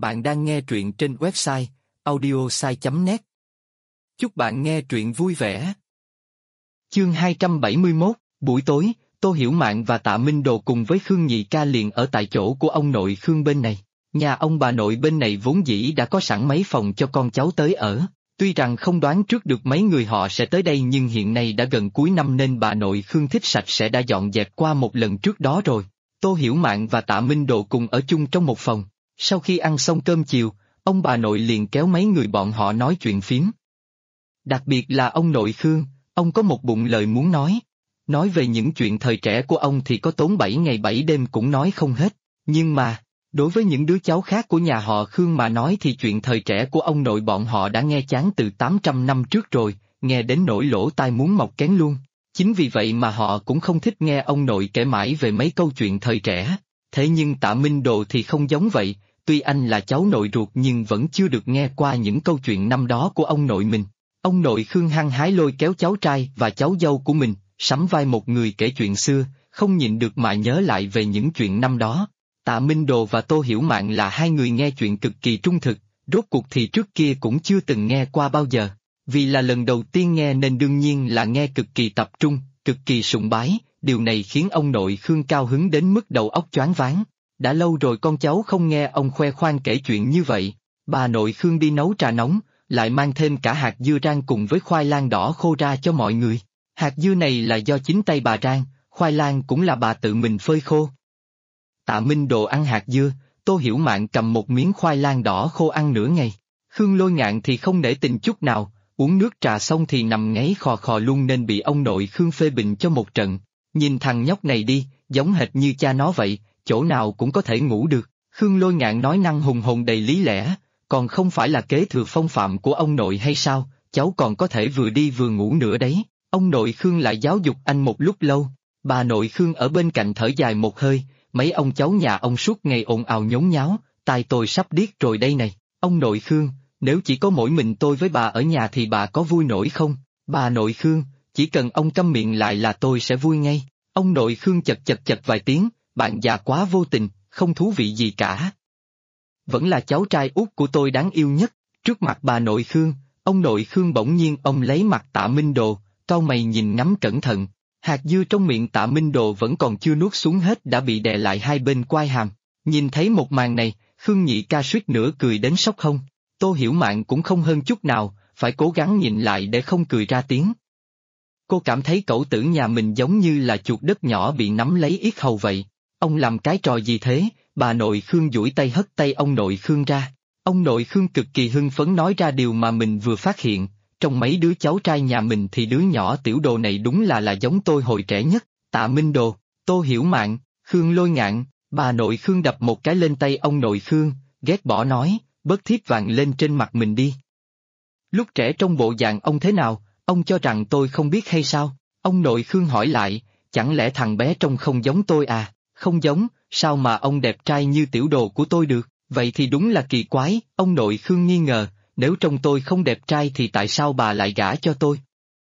Bạn đang nghe truyện trên website audiosai.net. Chúc bạn nghe truyện vui vẻ. Chương 271, buổi tối, Tô Hiểu Mạn và Tạ Minh Đồ cùng với Khương Nhị Ca liền ở tại chỗ của ông nội Khương bên này. Nhà ông bà nội bên này vốn dĩ đã có sẵn mấy phòng cho con cháu tới ở. Tuy rằng không đoán trước được mấy người họ sẽ tới đây nhưng hiện nay đã gần cuối năm nên bà nội Khương Thích Sạch sẽ đã dọn dẹp qua một lần trước đó rồi. Tô Hiểu Mạn và Tạ Minh Đồ cùng ở chung trong một phòng. Sau khi ăn xong cơm chiều, ông bà nội liền kéo mấy người bọn họ nói chuyện phím. Đặc biệt là ông nội Khương, ông có một bụng lời muốn nói. Nói về những chuyện thời trẻ của ông thì có tốn 7 ngày 7 đêm cũng nói không hết. Nhưng mà, đối với những đứa cháu khác của nhà họ Khương mà nói thì chuyện thời trẻ của ông nội bọn họ đã nghe chán từ 800 năm trước rồi, nghe đến nỗi lỗ tai muốn mọc kén luôn. Chính vì vậy mà họ cũng không thích nghe ông nội kể mãi về mấy câu chuyện thời trẻ. Thế nhưng Tạ Minh Đồ thì không giống vậy, tuy anh là cháu nội ruột nhưng vẫn chưa được nghe qua những câu chuyện năm đó của ông nội mình. Ông nội Khương hăng hái lôi kéo cháu trai và cháu dâu của mình, sắm vai một người kể chuyện xưa, không nhịn được mà nhớ lại về những chuyện năm đó. Tạ Minh Đồ và Tô Hiểu Mạn là hai người nghe chuyện cực kỳ trung thực, rốt cuộc thì trước kia cũng chưa từng nghe qua bao giờ. Vì là lần đầu tiên nghe nên đương nhiên là nghe cực kỳ tập trung, cực kỳ sùng bái, điều này khiến ông nội Khương cao hứng đến mức đầu óc choáng váng. Đã lâu rồi con cháu không nghe ông khoe khoang kể chuyện như vậy. Bà nội Khương đi nấu trà nóng, lại mang thêm cả hạt dưa rang cùng với khoai lang đỏ khô ra cho mọi người. Hạt dưa này là do chính tay bà rang, khoai lang cũng là bà tự mình phơi khô. Tạ Minh Đồ ăn hạt dưa, Tô Hiểu Mạn cầm một miếng khoai lang đỏ khô ăn nửa ngày. Khương Lôi Ngạn thì không nể tình chút nào, uống nước trà xong thì nằm ngáy khò khò luôn nên bị ông nội Khương phê bình cho một trận. Nhìn thằng nhóc này đi, giống hệt như cha nó vậy, chỗ nào cũng có thể ngủ được. Khương Lôi Ngạn nói năng hùng hồn đầy lý lẽ, còn không phải là kế thừa phong phạm của ông nội hay sao, cháu còn có thể vừa đi vừa ngủ nữa đấy. Ông nội Khương lại giáo dục anh một lúc lâu, bà nội Khương ở bên cạnh thở dài một hơi, mấy ông cháu nhà ông suốt ngày ồn ào nhốn nháo, tai tôi sắp điếc rồi đây này. Ông nội Khương, nếu chỉ có mỗi mình tôi với bà ở nhà thì bà có vui nổi không? Bà nội Khương, chỉ cần ông câm miệng lại là tôi sẽ vui ngay. Ông nội Khương chật vài tiếng, bạn già quá vô tình, không thú vị gì cả. Vẫn là cháu trai út của tôi đáng yêu nhất. Trước mặt bà nội Khương, ông nội Khương bỗng nhiên ông lấy mặt Tạ Minh Đồ, cau mày nhìn ngắm cẩn thận. Hạt dưa trong miệng Tạ Minh Đồ vẫn còn chưa nuốt xuống hết đã bị đè lại hai bên quai hàm. Nhìn thấy một màn này, Khương Nhị Ca suýt nữa cười đến sốc hông. Tô Hiểu Mạn cũng không hơn chút nào, phải cố gắng nhịn lại để không cười ra tiếng. Cô cảm thấy cẩu tử nhà mình giống như là chuột đất nhỏ bị nắm lấy yết hầu vậy. Ông làm cái trò gì thế? Bà nội Khương duỗi tay hất tay ông nội Khương ra. Ông nội Khương cực kỳ hưng phấn nói ra điều mà mình vừa phát hiện. Trong mấy đứa cháu trai nhà mình thì đứa nhỏ tiểu đồ này đúng là giống tôi hồi trẻ nhất. Tạ Minh Đồ, Tô Hiểu Mạn, Khương Lôi Ngạn. Bà nội Khương đập một cái lên tay ông nội Khương, ghét bỏ nói, bớt thiếp vàng lên trên mặt mình đi. Lúc trẻ trong bộ dạng ông thế nào, ông cho rằng tôi không biết hay sao? Ông nội Khương hỏi lại, chẳng lẽ thằng bé trông không giống tôi à? Không giống, sao mà ông đẹp trai như tiểu đồ của tôi được? Vậy thì đúng là kỳ quái. Ông nội Khương nghi ngờ, nếu trông tôi không đẹp trai thì tại sao bà lại gả cho tôi?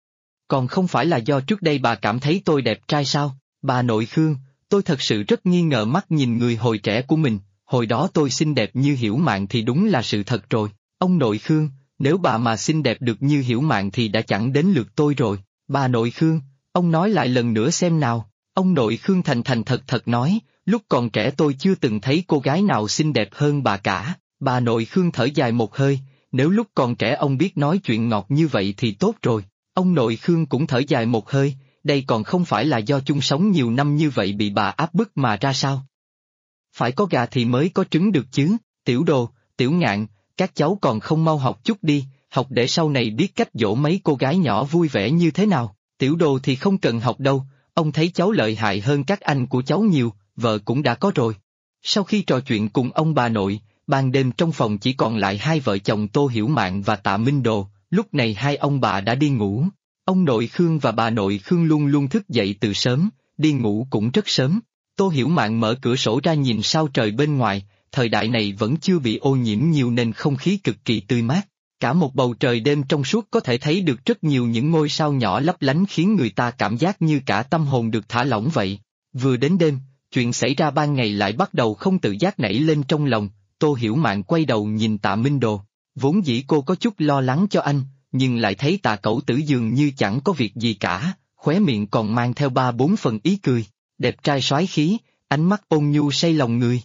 Còn không phải là do trước đây bà cảm thấy tôi đẹp trai sao? Bà nội Khương, tôi thật sự rất nghi ngờ mắt nhìn người hồi trẻ của mình, hồi đó tôi xinh đẹp như Hiểu Mạn thì đúng là sự thật rồi. Ông nội Khương, nếu bà mà xinh đẹp được như Hiểu Mạn thì đã chẳng đến lượt tôi rồi. Bà nội Khương, ông nói lại lần nữa xem nào. Ông nội Khương thành thật nói, lúc còn trẻ tôi chưa từng thấy cô gái nào xinh đẹp hơn bà cả. Bà nội Khương thở dài một hơi, nếu lúc còn trẻ ông biết nói chuyện ngọt như vậy thì tốt rồi. Ông nội Khương cũng thở dài một hơi, đây còn không phải là do chung sống nhiều năm như vậy bị bà áp bức mà ra sao? Phải có gà thì mới có trứng được chứ. Tiểu Đồ, Tiểu Ngạn, các cháu còn không mau học chút đi, học để sau này biết cách dỗ mấy cô gái nhỏ vui vẻ như thế nào. Tiểu Đồ thì không cần học đâu, ông thấy cháu lợi hại hơn các anh của cháu nhiều, vợ cũng đã có rồi. Sau khi trò chuyện cùng ông bà nội, ban đêm trong phòng chỉ còn lại hai vợ chồng Tô Hiểu Mạn và Tạ Minh Đồ, lúc này hai ông bà đã đi ngủ. Ông nội Khương và bà nội Khương luôn luôn thức dậy từ sớm, đi ngủ cũng rất sớm. Tô Hiểu Mạn mở cửa sổ ra nhìn sao trời bên ngoài, thời đại này vẫn chưa bị ô nhiễm nhiều nên không khí cực kỳ tươi mát. Cả một bầu trời đêm trong suốt có thể thấy được rất nhiều những ngôi sao nhỏ lấp lánh khiến người ta cảm giác như cả tâm hồn được thả lỏng vậy. Vừa đến đêm, chuyện xảy ra ban ngày lại bắt đầu không tự giác nảy lên trong lòng, Tô Hiểu Mạn quay đầu nhìn Tạ Minh Đồ, vốn dĩ cô có chút lo lắng cho anh, nhưng lại thấy Tạ Cẩu Tử dường như chẳng có việc gì cả, khóe miệng còn mang theo 3-4 phần ý cười, đẹp trai soái khí, ánh mắt ôn nhu say lòng người.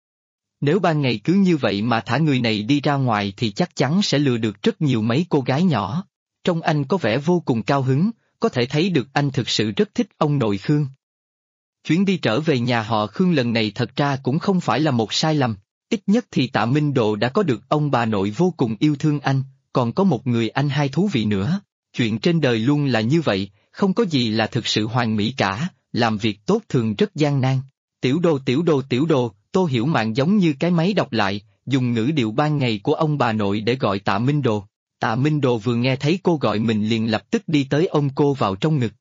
Nếu ban ngày cứ như vậy mà thả người này đi ra ngoài thì chắc chắn sẽ lừa được rất nhiều mấy cô gái nhỏ. Trông anh có vẻ vô cùng cao hứng, có thể thấy được anh thực sự rất thích ông nội Khương. Chuyến đi trở về nhà họ Khương lần này thật ra cũng không phải là một sai lầm, ít nhất thì Tạ Minh Độ đã có được ông bà nội vô cùng yêu thương anh, còn có một người anh hai thú vị nữa. Chuyện trên đời luôn là như vậy, không có gì là thực sự hoàn mỹ cả, làm việc tốt thường rất gian nan. Tiểu Đồ tiểu Đồ tiểu Đồ, Tô Hiểu Mạn giống như cái máy đọc lại, dùng ngữ điệu ban ngày của ông bà nội để gọi Tạ Minh Đồ. Tạ Minh Đồ vừa nghe thấy cô gọi mình liền lập tức đi tới ôm cô vào trong ngực.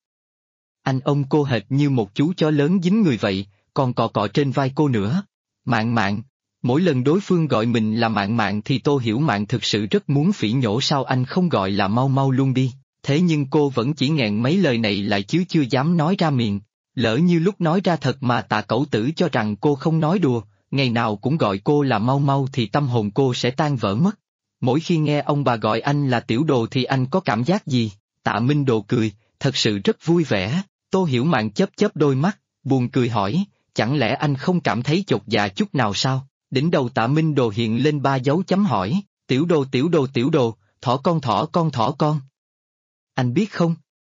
Anh ôm cô hệt như một chú chó lớn dính người vậy, còn cọ cọ trên vai cô nữa. Mạn Mạn, mỗi lần đối phương gọi mình là Mạn Mạn thì Tô Hiểu Mạn thực sự rất muốn phỉ nhổ sao anh không gọi là mau mau luôn đi, thế nhưng cô vẫn chỉ nghẹn mấy lời này lại chứ chưa dám nói ra miệng. Lỡ như lúc nói ra thật mà Tạ Cẩu Tử cho rằng cô không nói đùa, ngày nào cũng gọi cô là mau mau thì tâm hồn cô sẽ tan vỡ mất. Mỗi khi nghe ông bà gọi anh là Tiểu Đồ thì anh có cảm giác gì? Tạ Minh Đồ cười, thật sự rất vui vẻ. Tô Hiểu Mạn chớp chớp đôi mắt, buồn cười hỏi, chẳng lẽ anh không cảm thấy chột dạ chút nào sao? Đỉnh đầu Tạ Minh Đồ hiện lên 3 dấu chấm hỏi, Tiểu Đồ tiểu Đồ tiểu Đồ, thỏ con thỏ con thỏ con. Anh biết không?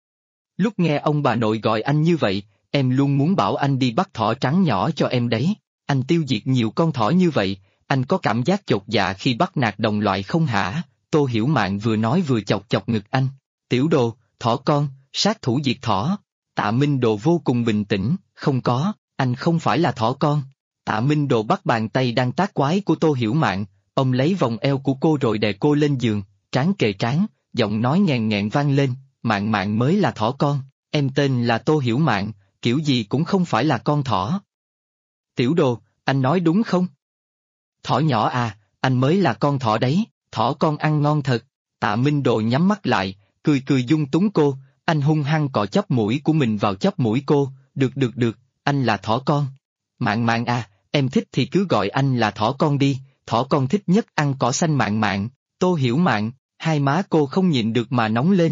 Lúc nghe ông bà nội gọi anh như vậy, em luôn muốn bảo anh đi bắt thỏ trắng nhỏ cho em đấy. Anh tiêu diệt nhiều con thỏ như vậy, anh có cảm giác chột dạ khi bắt nạt đồng loại không hả? Tô Hiểu Mạn vừa nói vừa chọc chọc ngực anh. Tiểu Đồ, thỏ con, sát thủ diệt thỏ. Tạ Minh Đồ vô cùng bình tĩnh, không có, anh không phải là thỏ con. Tạ Minh Đồ bắt bàn tay đang tác quái của Tô Hiểu Mạn, ông lấy vòng eo của cô rồi đè cô lên giường, trán kề trán, giọng nói nghẹn nghẹn vang lên, Mạn Mạn mới là thỏ con, em tên là Tô Hiểu Mạn, kiểu gì cũng không phải là con thỏ. Tiểu Đồ, anh nói đúng không? Thỏ nhỏ à, anh mới là con thỏ đấy, thỏ con ăn ngon thật. Tạ Minh Đồ nhắm mắt lại, cười cười dung túng cô, anh hung hăng cọ chóp mũi của mình vào chóp mũi cô, được, anh là thỏ con. Mạn Mạn à, em thích thì cứ gọi anh là thỏ con đi, thỏ con thích nhất ăn cỏ xanh Mạn Mạn. Tô Hiểu Mạn, hai má cô không nhịn được mà nóng lên.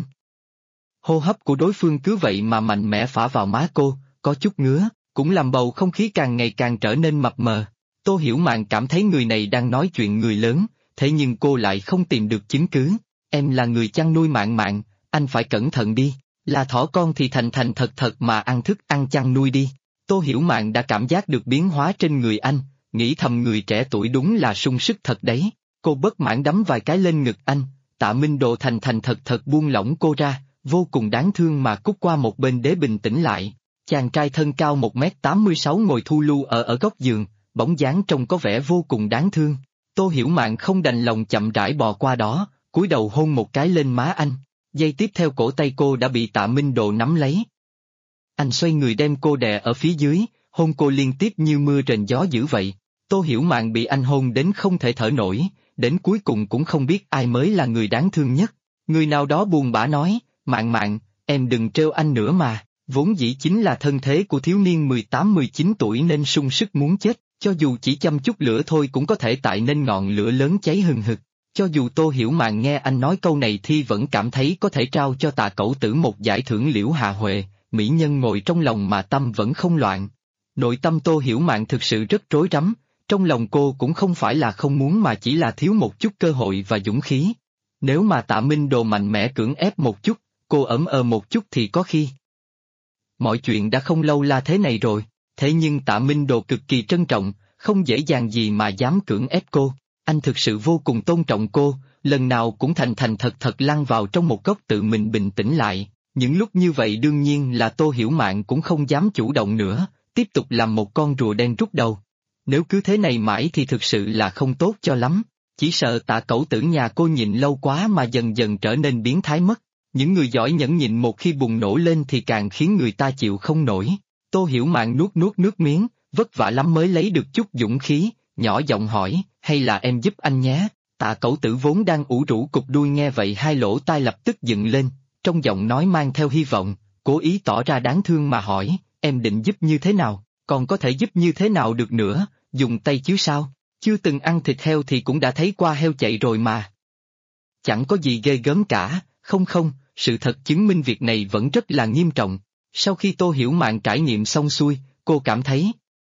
Hô hấp của đối phương cứ vậy mà mạnh mẽ phả vào má cô, có chút ngứa, cũng làm bầu không khí càng ngày càng trở nên mập mờ. Tô Hiểu Mạn cảm thấy người này đang nói chuyện người lớn, thế nhưng cô lại không tìm được chứng cứ. Em là người chăn nuôi Mạn Mạn, anh phải cẩn thận đi, là thỏ con thì thành thành thật thật mà ăn thức ăn chăn nuôi đi. Tô Hiểu Mạn đã cảm giác được biến hóa trên người anh, nghĩ thầm người trẻ tuổi đúng là sung sức thật đấy. Cô bất mãn đấm vài cái lên ngực anh, Tạ Minh Đồ thành thành thật thật buông lỏng cô ra, vô cùng đáng thương mà cút qua một bên để bình tĩnh lại. Chàng trai thân cao 1m86 ngồi thu lu ở góc giường, bóng dáng trông có vẻ vô cùng đáng thương. Tô Hiểu Mạn không đành lòng chậm rãi bò qua đó, cúi đầu hôn một cái lên má anh. Giây tiếp theo cổ tay cô đã bị Tạ Minh Đồ nắm lấy. Anh xoay người đem cô đè ở phía dưới, hôn cô liên tiếp như mưa rền gió dữ vậy. Tô Hiểu Mạn bị anh hôn đến không thể thở nổi, đến cuối cùng cũng không biết ai mới là người đáng thương nhất. Người nào đó buồn bã nói, Mạn Mạn, em đừng trêu anh nữa mà, vốn dĩ chính là thân thế của thiếu niên 18-19 tuổi nên sung sức muốn chết, cho dù chỉ châm chút lửa thôi cũng có thể tại nên ngọn lửa lớn cháy hừng hực. Cho dù Tô Hiểu Mạn nghe anh nói câu này thì vẫn cảm thấy có thể trao cho Tạ Cẩu Tử một giải thưởng Liễu Hạ Huệ, mỹ nhân ngồi trong lòng mà tâm vẫn không loạn. Nội tâm Tô Hiểu Mạn thực sự rất rối rắm, trong lòng cô cũng không phải là không muốn mà chỉ là thiếu một chút cơ hội và dũng khí. Nếu mà Tạ Minh Đồ mạnh mẽ cưỡng ép một chút, cô ấm một chút thì có khi. Mọi chuyện đã không lâu la thế này rồi, thế nhưng Tạ Minh Đồ cực kỳ trân trọng, không dễ dàng gì mà dám cưỡng ép cô. Anh thực sự vô cùng tôn trọng cô, lần nào cũng thành thành thật thật lăn vào trong một góc tự mình bình tĩnh lại. Những lúc như vậy đương nhiên là Tô Hiểu Mạn cũng không dám chủ động nữa, tiếp tục làm một con rùa đen rút đầu. Nếu cứ thế này mãi thì thực sự là không tốt cho lắm, chỉ sợ Tạ Cẩu Tử nhà cô nhịn lâu quá mà dần dần trở nên biến thái mất. Những người giỏi nhẫn nhịn một khi bùng nổ lên thì càng khiến người ta chịu không nổi. Tô Hiểu Mạn nuốt nuốt nước miếng, vất vả lắm mới lấy được chút dũng khí, nhỏ giọng hỏi, hay là em giúp anh nhé? Tạ Cẩu Tử vốn đang ủ rũ cụp đuôi nghe vậy hai lỗ tai lập tức dựng lên, trong giọng nói mang theo hy vọng, cố ý tỏ ra đáng thương mà hỏi, em định giúp như thế nào, còn có thể giúp như thế nào được nữa, dùng tay chứ sao? Chưa từng ăn thịt heo thì cũng đã thấy qua heo chạy rồi mà. Chẳng có gì ghê gớm cả, không, sự thật chứng minh việc này vẫn rất là nghiêm trọng. Sau khi Tô Hiểu Mạn trải nghiệm xong xuôi, cô cảm thấy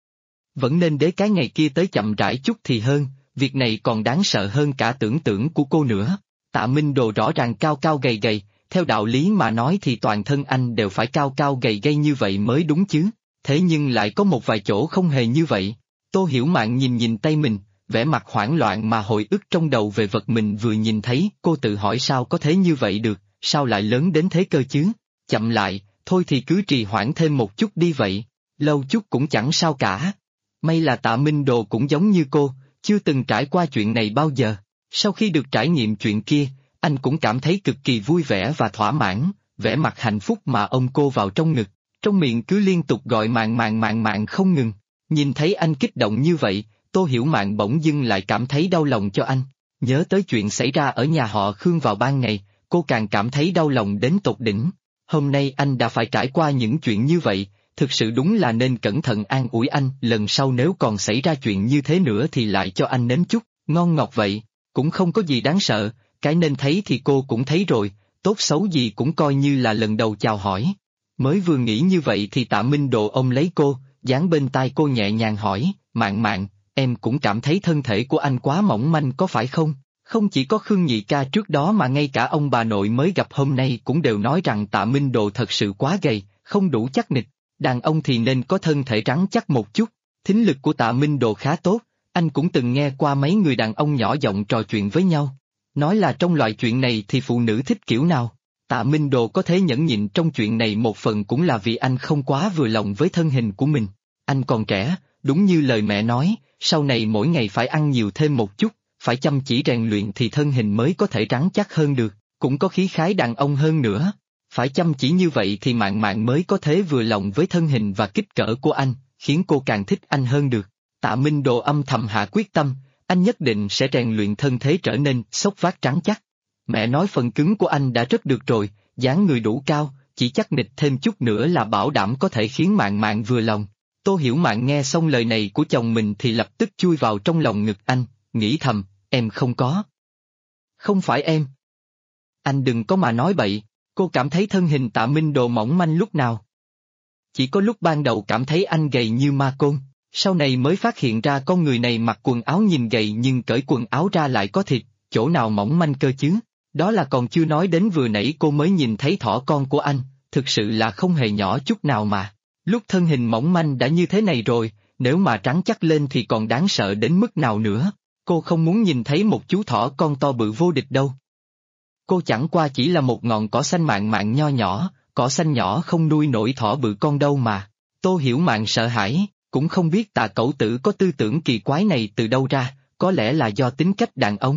vẫn nên để cái ngày kia tới chậm rãi chút thì hơn, việc này còn đáng sợ hơn cả tưởng tượng của cô nữa. Tạ Minh Đồ rõ ràng cao cao gầy gầy, theo đạo lý mà nói thì toàn thân anh đều phải cao cao gầy gầy như vậy mới đúng chứ, thế nhưng lại có một vài chỗ không hề như vậy. Tô Hiểu Mạn nhìn tay mình, vẻ mặt hoảng loạn mà hồi ức trong đầu về vật mình vừa nhìn thấy, cô tự hỏi sao có thể như vậy được, sao lại lớn đến thế cơ chứ, chậm lại, thôi thì cứ trì hoãn thêm một chút đi vậy, lâu chút cũng chẳng sao cả. May là Tạ Minh Đồ cũng giống như cô, chưa từng trải qua chuyện này bao giờ, sau khi được trải nghiệm chuyện kia, anh cũng cảm thấy cực kỳ vui vẻ và thỏa mãn, vẻ mặt hạnh phúc mà ôm cô vào trong ngực, trong miệng cứ liên tục gọi mạn không ngừng. Nhìn thấy anh kích động như vậy, Tô Hiểu Mạn bỗng dưng lại cảm thấy đau lòng cho anh. Nhớ tới chuyện xảy ra ở nhà họ Khương vào ban ngày, cô càng cảm thấy đau lòng đến tột đỉnh. Hôm nay anh đã phải trải qua những chuyện như vậy, thực sự đúng là nên cẩn thận an ủi anh, lần sau nếu còn xảy ra chuyện như thế nữa thì lại cho anh nếm chút, ngon ngọt vậy, cũng không có gì đáng sợ, cái nên thấy thì cô cũng thấy rồi, tốt xấu gì cũng coi như là lần đầu chào hỏi. Mới vừa nghĩ như vậy thì Tạ Minh Độ ôm lấy cô, dán bên tai cô nhẹ nhàng hỏi, Mạn, em cũng cảm thấy thân thể của anh quá mỏng manh có phải không? Không chỉ có Khương Nhị ca trước đó mà ngay cả ông bà nội mới gặp hôm nay cũng đều nói rằng Tạ Minh Độ thật sự quá gầy, không đủ chắc nịch, đàn ông thì nên có thân thể rắn chắc một chút. Thính lực của Tạ Minh Độ khá tốt, anh cũng từng nghe qua mấy người đàn ông nhỏ giọng trò chuyện với nhau. Nói là trong loại chuyện này thì phụ nữ thích kiểu nào. Tạ Minh Đồ có thể nhẫn nhịn trong chuyện này một phần cũng là vì anh không quá vừa lòng với thân hình của mình. Anh còn trẻ, đúng như lời mẹ nói, sau này mỗi ngày phải ăn nhiều thêm một chút, phải chăm chỉ rèn luyện thì thân hình mới có thể rắn chắc hơn được, cũng có khí khái đàn ông hơn nữa. Phải chăm chỉ như vậy thì Mạn mới có thể vừa lòng với thân hình và kích cỡ của anh, khiến cô càng thích anh hơn được. Tạ Minh Đồ âm thầm hạ quyết tâm, anh nhất định sẽ rèn luyện thân thế trở nên xốc vác rắn chắc. Mẹ nói phần cứng của anh đã rất được rồi, dáng người đủ cao, chỉ chắc nịch thêm chút nữa là bảo đảm có thể khiến Mạn vừa lòng. Tô Hiểu Mạn nghe xong lời này của chồng mình thì lập tức chui vào trong lòng ngực anh, nghĩ thầm, em không có. Không phải em. Anh đừng có mà nói bậy, cô cảm thấy thân hình Tạ Minh Đồ mỏng manh lúc nào? Chỉ có lúc ban đầu cảm thấy anh gầy như ma côn, sau này mới phát hiện ra con người này mặc quần áo nhìn gầy nhưng cởi quần áo ra lại có thịt, chỗ nào mỏng manh cơ chứ? Đó là còn chưa nói đến vừa nãy cô mới nhìn thấy thỏ con của anh, thực sự là không hề nhỏ chút nào mà. Lúc thân hình mỏng manh đã như thế này rồi, nếu mà rắn chắc lên thì còn đáng sợ đến mức nào nữa. Cô không muốn nhìn thấy một chú thỏ con to bự vô địch đâu. Cô chẳng qua chỉ là một ngọn cỏ xanh Mạn nho nhỏ, cỏ xanh nhỏ không nuôi nổi thỏ bự con đâu mà. Tô Hiểu Mạn sợ hãi, cũng không biết Tạ Cẩu Tử có tư tưởng kỳ quái này từ đâu ra, có lẽ là do tính cách đàn ông.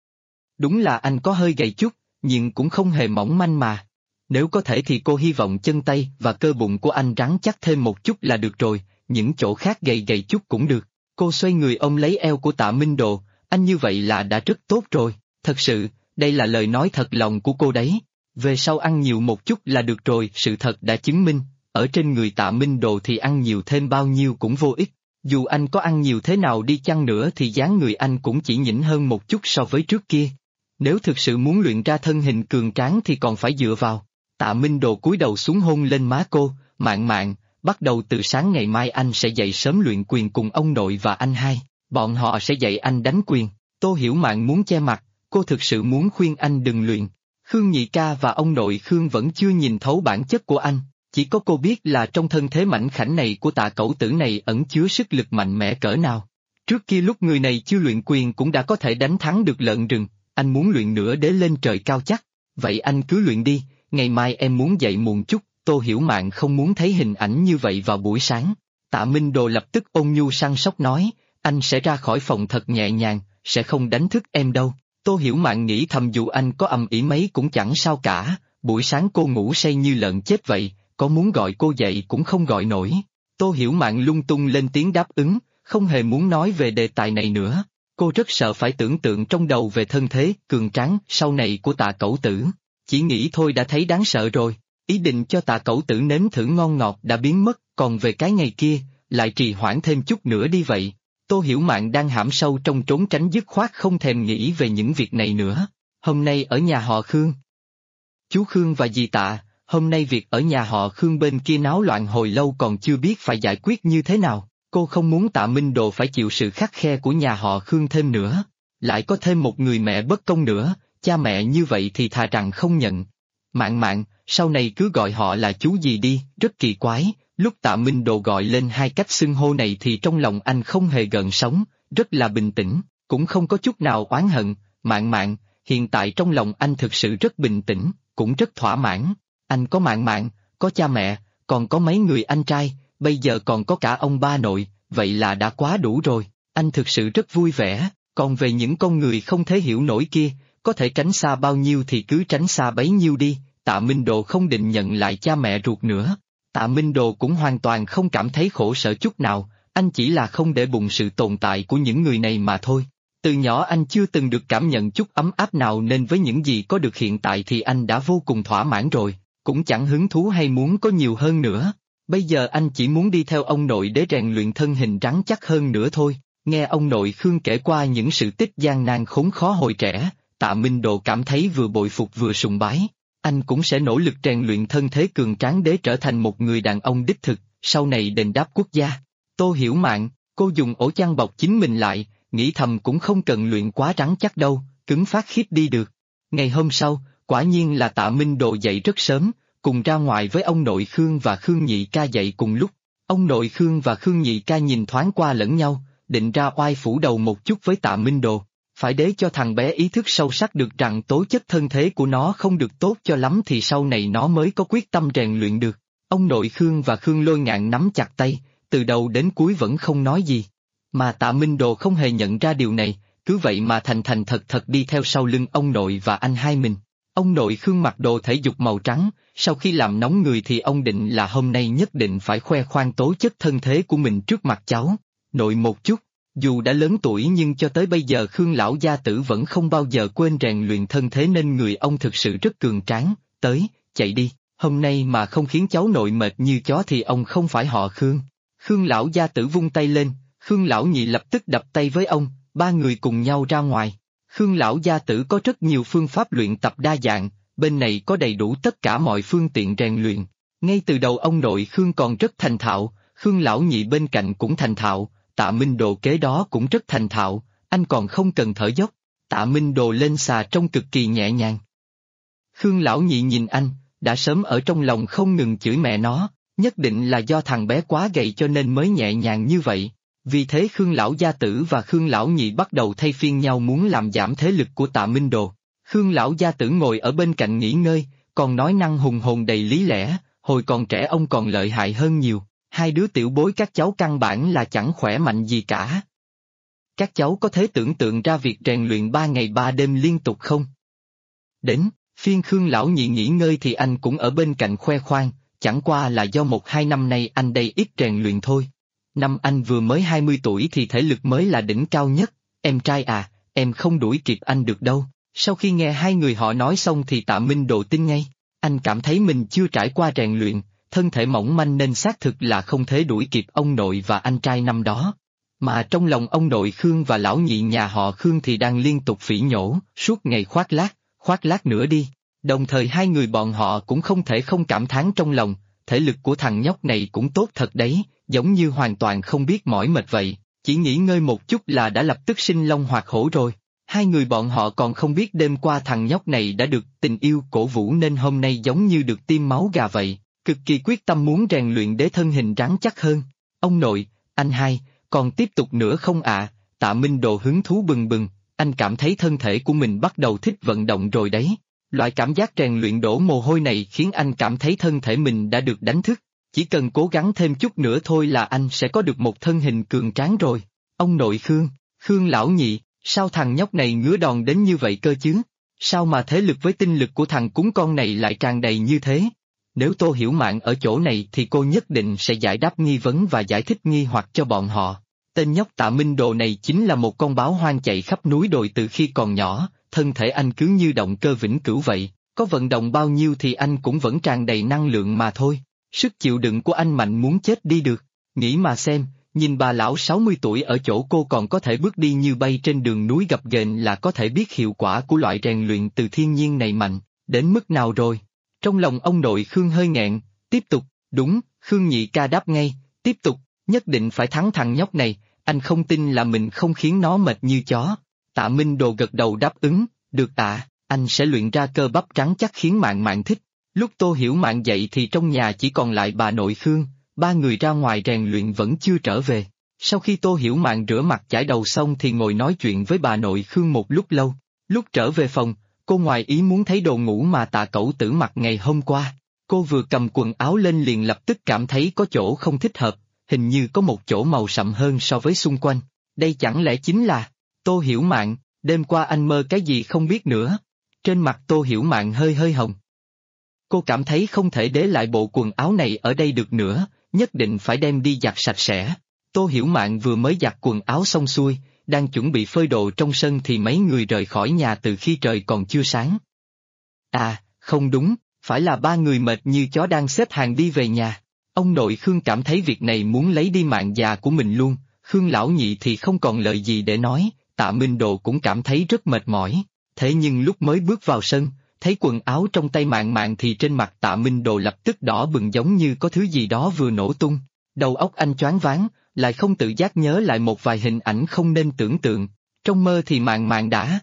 Đúng là anh có hơi gầy chút, nhưng cũng không hề mỏng manh mà. Nếu có thể thì cô hy vọng chân tay và cơ bụng của anh rắn chắc thêm một chút là được rồi, những chỗ khác gầy chút cũng được. Cô xoay người ôm lấy eo của Tạ Minh Đồ, anh như vậy là đã rất tốt rồi, thật sự, đây là lời nói thật lòng của cô đấy. Về sau ăn nhiều một chút là được rồi, sự thật đã chứng minh, ở trên người Tạ Minh Đồ thì ăn nhiều thêm bao nhiêu cũng vô ích. Dù anh có ăn nhiều thế nào đi chăng nữa thì dáng người anh cũng chỉ nhỉnh hơn một chút so với trước kia. Nếu thực sự muốn luyện ra thân hình cường tráng thì còn phải dựa vào. Tạ Minh Đồ cúi đầu xuống hôn lên má cô, Mạn, bắt đầu từ sáng ngày mai anh sẽ dậy sớm luyện quyền cùng ông nội và anh hai, bọn họ sẽ dạy anh đánh quyền. Tô Hiểu Mạn muốn che mặt, cô thực sự muốn khuyên anh đừng luyện. Khương Nhị ca và ông nội Khương vẫn chưa nhìn thấu bản chất của anh, chỉ có cô biết là trong thân thế mảnh khảnh này của Tạ Cẩu Tử này ẩn chứa sức lực mạnh mẽ cỡ nào. Trước kia lúc người này chưa luyện quyền cũng đã có thể đánh thắng được lợn rừng, anh muốn luyện nữa để lên trời cao chắc. Vậy anh cứ luyện đi, ngày mai em muốn dậy muộn chút. Tô Hiểu Mạn không muốn thấy hình ảnh như vậy vào buổi sáng. Tạ Minh Đồ lập tức ôn nhu săn sóc nói, anh sẽ ra khỏi phòng thật nhẹ nhàng, sẽ không đánh thức em đâu. Tô Hiểu Mạn nghĩ thầm dù anh có ầm ĩ mấy cũng chẳng sao cả, buổi sáng cô ngủ say như lợn chết vậy, có muốn gọi cô dậy cũng không gọi nổi. Tô Hiểu Mạn lung tung lên tiếng đáp ứng, không hề muốn nói về đề tài này nữa. Cô rất sợ phải tưởng tượng trong đầu về thân thế cường tráng sau này của Tạ Cẩu Tử. Chỉ nghĩ thôi đã thấy đáng sợ rồi. Ý định cho Tạ Cẩu Tử nếm thử ngon ngọt đã biến mất, còn về cái ngày kia, lại trì hoãn thêm chút nữa đi vậy. Tô Hiểu Mạn đang hãm sâu trong trốn tránh dứt khoát không thèm nghĩ về những việc này nữa. Hôm nay ở nhà họ Khương. Chú Khương và dì Tạ, hôm nay việc ở nhà họ Khương bên kia náo loạn hồi lâu còn chưa biết phải giải quyết như thế nào. Cô không muốn Tạ Minh Đồ phải chịu sự khắt khe của nhà họ Khương thêm nữa. Lại có thêm một người mẹ bất công nữa, cha mẹ như vậy thì thà rằng không nhận. Mạn Mạn, sau này cứ gọi họ là chú gì đi, rất kỳ quái. Lúc Tạ Minh Đồ gọi lên hai cách xưng hô này thì trong lòng anh không hề gợn sóng, rất là bình tĩnh, cũng không có chút nào oán hận. Mạn Mạn, hiện tại trong lòng anh thực sự rất bình tĩnh, cũng rất thỏa mãn. Anh có Mạn Mạn, có cha mẹ, còn có mấy người anh trai, bây giờ còn có cả ông ba nội, vậy là đã quá đủ rồi. Anh thực sự rất vui vẻ, còn về những con người không thể hiểu nổi kia, có thể tránh xa bao nhiêu thì cứ tránh xa bấy nhiêu đi. Tạ Minh Đồ không định nhận lại cha mẹ ruột nữa. Tạ Minh Đồ cũng hoàn toàn không cảm thấy khổ sở chút nào, anh chỉ là không để bụng sự tồn tại của những người này mà thôi. Từ nhỏ anh chưa từng được cảm nhận chút ấm áp nào nên với những gì có được hiện tại thì anh đã vô cùng thỏa mãn rồi, cũng chẳng hứng thú hay muốn có nhiều hơn nữa. Bây giờ anh chỉ muốn đi theo ông nội để rèn luyện thân hình rắn chắc hơn nữa thôi. Nghe ông nội Khương kể qua những sự tích gian nan khốn khó hồi trẻ, Tạ Minh Đồ cảm thấy vừa bội phục vừa sùng bái. Anh cũng sẽ nỗ lực rèn luyện thân thế cường tráng để trở thành một người đàn ông đích thực, sau này đền đáp quốc gia. Tô Hiểu Mạn, cô dùng ổ chăn bọc chính mình lại, nghĩ thầm cũng không cần luyện quá rắn chắc đâu, cứng phát khiếp đi được. Ngày hôm sau, quả nhiên là Tạ Minh Đồ dậy rất sớm, cùng ra ngoài với ông nội Khương và Khương Nhị Ca dậy cùng lúc. Ông nội Khương và Khương Nhị Ca nhìn thoáng qua lẫn nhau, định ra oai phủ đầu một chút với Tạ Minh Đồ. Phải để cho thằng bé ý thức sâu sắc được rằng tố chất thân thế của nó không được tốt cho lắm thì sau này nó mới có quyết tâm rèn luyện được. Ông nội Khương và Khương Lôi Ngạn nắm chặt tay, từ đầu đến cuối vẫn không nói gì. Mà Tạ Minh Đồ không hề nhận ra điều này, cứ vậy mà thành thành thật thật đi theo sau lưng ông nội và anh hai mình. Ông nội Khương mặc đồ thể dục màu trắng, sau khi làm nóng người thì ông định là hôm nay nhất định phải khoe khoang tố chất thân thế của mình trước mặt cháu. Nội một chút. Dù đã lớn tuổi nhưng cho tới bây giờ Khương lão gia tử vẫn không bao giờ quên rèn luyện thân thế nên người ông thực sự rất cường tráng. Tới, chạy đi, hôm nay mà không khiến cháu nội mệt như chó thì ông không phải họ Khương. Khương lão gia tử vung tay lên, Khương lão nhị lập tức đập tay với ông, ba người cùng nhau ra ngoài. Khương lão gia tử có rất nhiều phương pháp luyện tập đa dạng, bên này có đầy đủ tất cả mọi phương tiện rèn luyện. Ngay từ đầu ông nội Khương còn rất thành thạo, Khương lão nhị bên cạnh cũng thành thạo. Tạ Minh Đồ kế đó cũng rất thành thạo, anh còn không cần thở dốc. Tạ Minh Đồ lên xà trông cực kỳ nhẹ nhàng. Khương lão nhị nhìn anh, đã sớm ở trong lòng không ngừng chửi mẹ nó, nhất định là do thằng bé quá gầy cho nên mới nhẹ nhàng như vậy. Vì thế Khương lão gia tử và Khương lão nhị bắt đầu thay phiên nhau muốn làm giảm thế lực của Tạ Minh Đồ. Khương lão gia tử ngồi ở bên cạnh nghỉ ngơi, còn nói năng hùng hồn đầy lý lẽ, hồi còn trẻ ông còn lợi hại hơn nhiều. Hai đứa tiểu bối các cháu căn bản là chẳng khỏe mạnh gì cả. Các cháu có thể tưởng tượng ra việc rèn luyện 3 ngày 3 đêm liên tục không? Đến, phiên Khương lão nhị nghỉ ngơi thì anh cũng ở bên cạnh khoe khoang, chẳng qua là do 1-2 năm nay anh đây ít rèn luyện thôi. Năm anh vừa mới 20 tuổi thì thể lực mới là đỉnh cao nhất, em trai à, em không đuổi kịp anh được đâu. Sau khi nghe hai người họ nói xong thì Tạ Minh Đồ tin ngay, anh cảm thấy mình chưa trải qua rèn luyện. Thân thể mỏng manh nên xác thực là không thể đuổi kịp ông nội và anh trai năm đó. Mà trong lòng ông nội Khương và lão nhị nhà họ Khương thì đang liên tục phỉ nhổ, suốt ngày khoác lác nữa đi. Đồng thời hai người bọn họ cũng không thể không cảm thán trong lòng, thể lực của thằng nhóc này cũng tốt thật đấy, giống như hoàn toàn không biết mỏi mệt vậy, chỉ nghỉ ngơi một chút là đã lập tức sinh long hoạt hổ rồi. Hai người bọn họ còn không biết đêm qua thằng nhóc này đã được tình yêu cổ vũ nên hôm nay giống như được tiêm máu gà vậy. Cực kỳ quyết tâm muốn rèn luyện để thân hình rắn chắc hơn. Ông nội, anh hai, còn tiếp tục nữa không ạ? Tạ Minh Đồ hứng thú bừng bừng, anh cảm thấy thân thể của mình bắt đầu thích vận động rồi đấy. Loại cảm giác rèn luyện đổ mồ hôi này khiến anh cảm thấy thân thể mình đã được đánh thức. Chỉ cần cố gắng thêm chút nữa thôi là anh sẽ có được một thân hình cường tráng rồi. Ông nội Khương lão nhị, sao thằng nhóc này ngứa đòn đến như vậy cơ chứ? Sao mà thế lực với tinh lực của thằng cún con này lại tràn đầy như thế? Nếu Tô Hiểu Mạn ở chỗ này thì cô nhất định sẽ giải đáp nghi vấn và giải thích nghi hoặc cho bọn họ. Tên nhóc Tạ Minh Đồ này chính là một con báo hoang chạy khắp núi đồi từ khi còn nhỏ, thân thể anh cứ như động cơ vĩnh cửu vậy, có vận động bao nhiêu thì anh cũng vẫn tràn đầy năng lượng mà thôi. Sức chịu đựng của anh mạnh muốn chết đi được, nghĩ mà xem, Nhìn bà lão 60 tuổi ở chỗ cô còn có thể bước đi như bay trên đường núi gập ghềnh là có thể biết hiệu quả của loại rèn luyện từ thiên nhiên này mạnh, đến mức nào rồi. Trong lòng ông nội Khương hơi nghẹn, tiếp tục, đúng, Khương nhị ca đáp ngay, tiếp tục, nhất định phải thắng thằng nhóc này, anh không tin là mình không khiến nó mệt như chó. Tạ Minh Đồ gật đầu đáp ứng, được ạ, anh sẽ luyện ra cơ bắp trắng chắc khiến Mạn Mạn thích. Lúc Tô Hiểu Mạn dậy thì trong nhà chỉ còn lại bà nội Khương, ba người ra ngoài rèn luyện vẫn chưa trở về. Sau khi Tô Hiểu Mạn rửa mặt chải đầu xong thì ngồi nói chuyện với bà nội Khương một lúc lâu. Lúc trở về phòng, cô ngoài ý muốn thấy đồ ngủ mà Tạ Cẩu Tử mặc ngày hôm qua. Cô vừa cầm quần áo lên liền lập tức cảm thấy có chỗ không thích hợp, hình như có một chỗ màu sậm hơn so với xung quanh. Đây chẳng lẽ chính là... Tô Hiểu Mạn, đêm qua anh mơ cái gì không biết nữa. Trên mặt Tô Hiểu Mạn hơi hơi hồng. Cô cảm thấy không thể để lại bộ quần áo này ở đây được nữa, nhất định phải đem đi giặt sạch sẽ. Tô Hiểu Mạn vừa mới giặt quần áo xong xuôi, đang chuẩn bị phơi đồ trong sân thì mấy người rời khỏi nhà từ khi trời còn chưa sáng. À, không đúng, phải là ba người mệt như chó đang xếp hàng đi về nhà. Ông nội Khương cảm thấy việc này muốn lấy đi mạng già của mình luôn, Khương lão nhị thì không còn lời gì để nói, Tạ Minh Đồ cũng cảm thấy rất mệt mỏi. Thế nhưng lúc mới bước vào sân, thấy quần áo trong tay Mạn Mạn thì trên mặt Tạ Minh Đồ lập tức đỏ bừng giống như có thứ gì đó vừa nổ tung. Đầu óc anh choáng váng, lại không tự giác nhớ lại một vài hình ảnh không nên tưởng tượng. Trong mơ thì Mạn Mạn đã...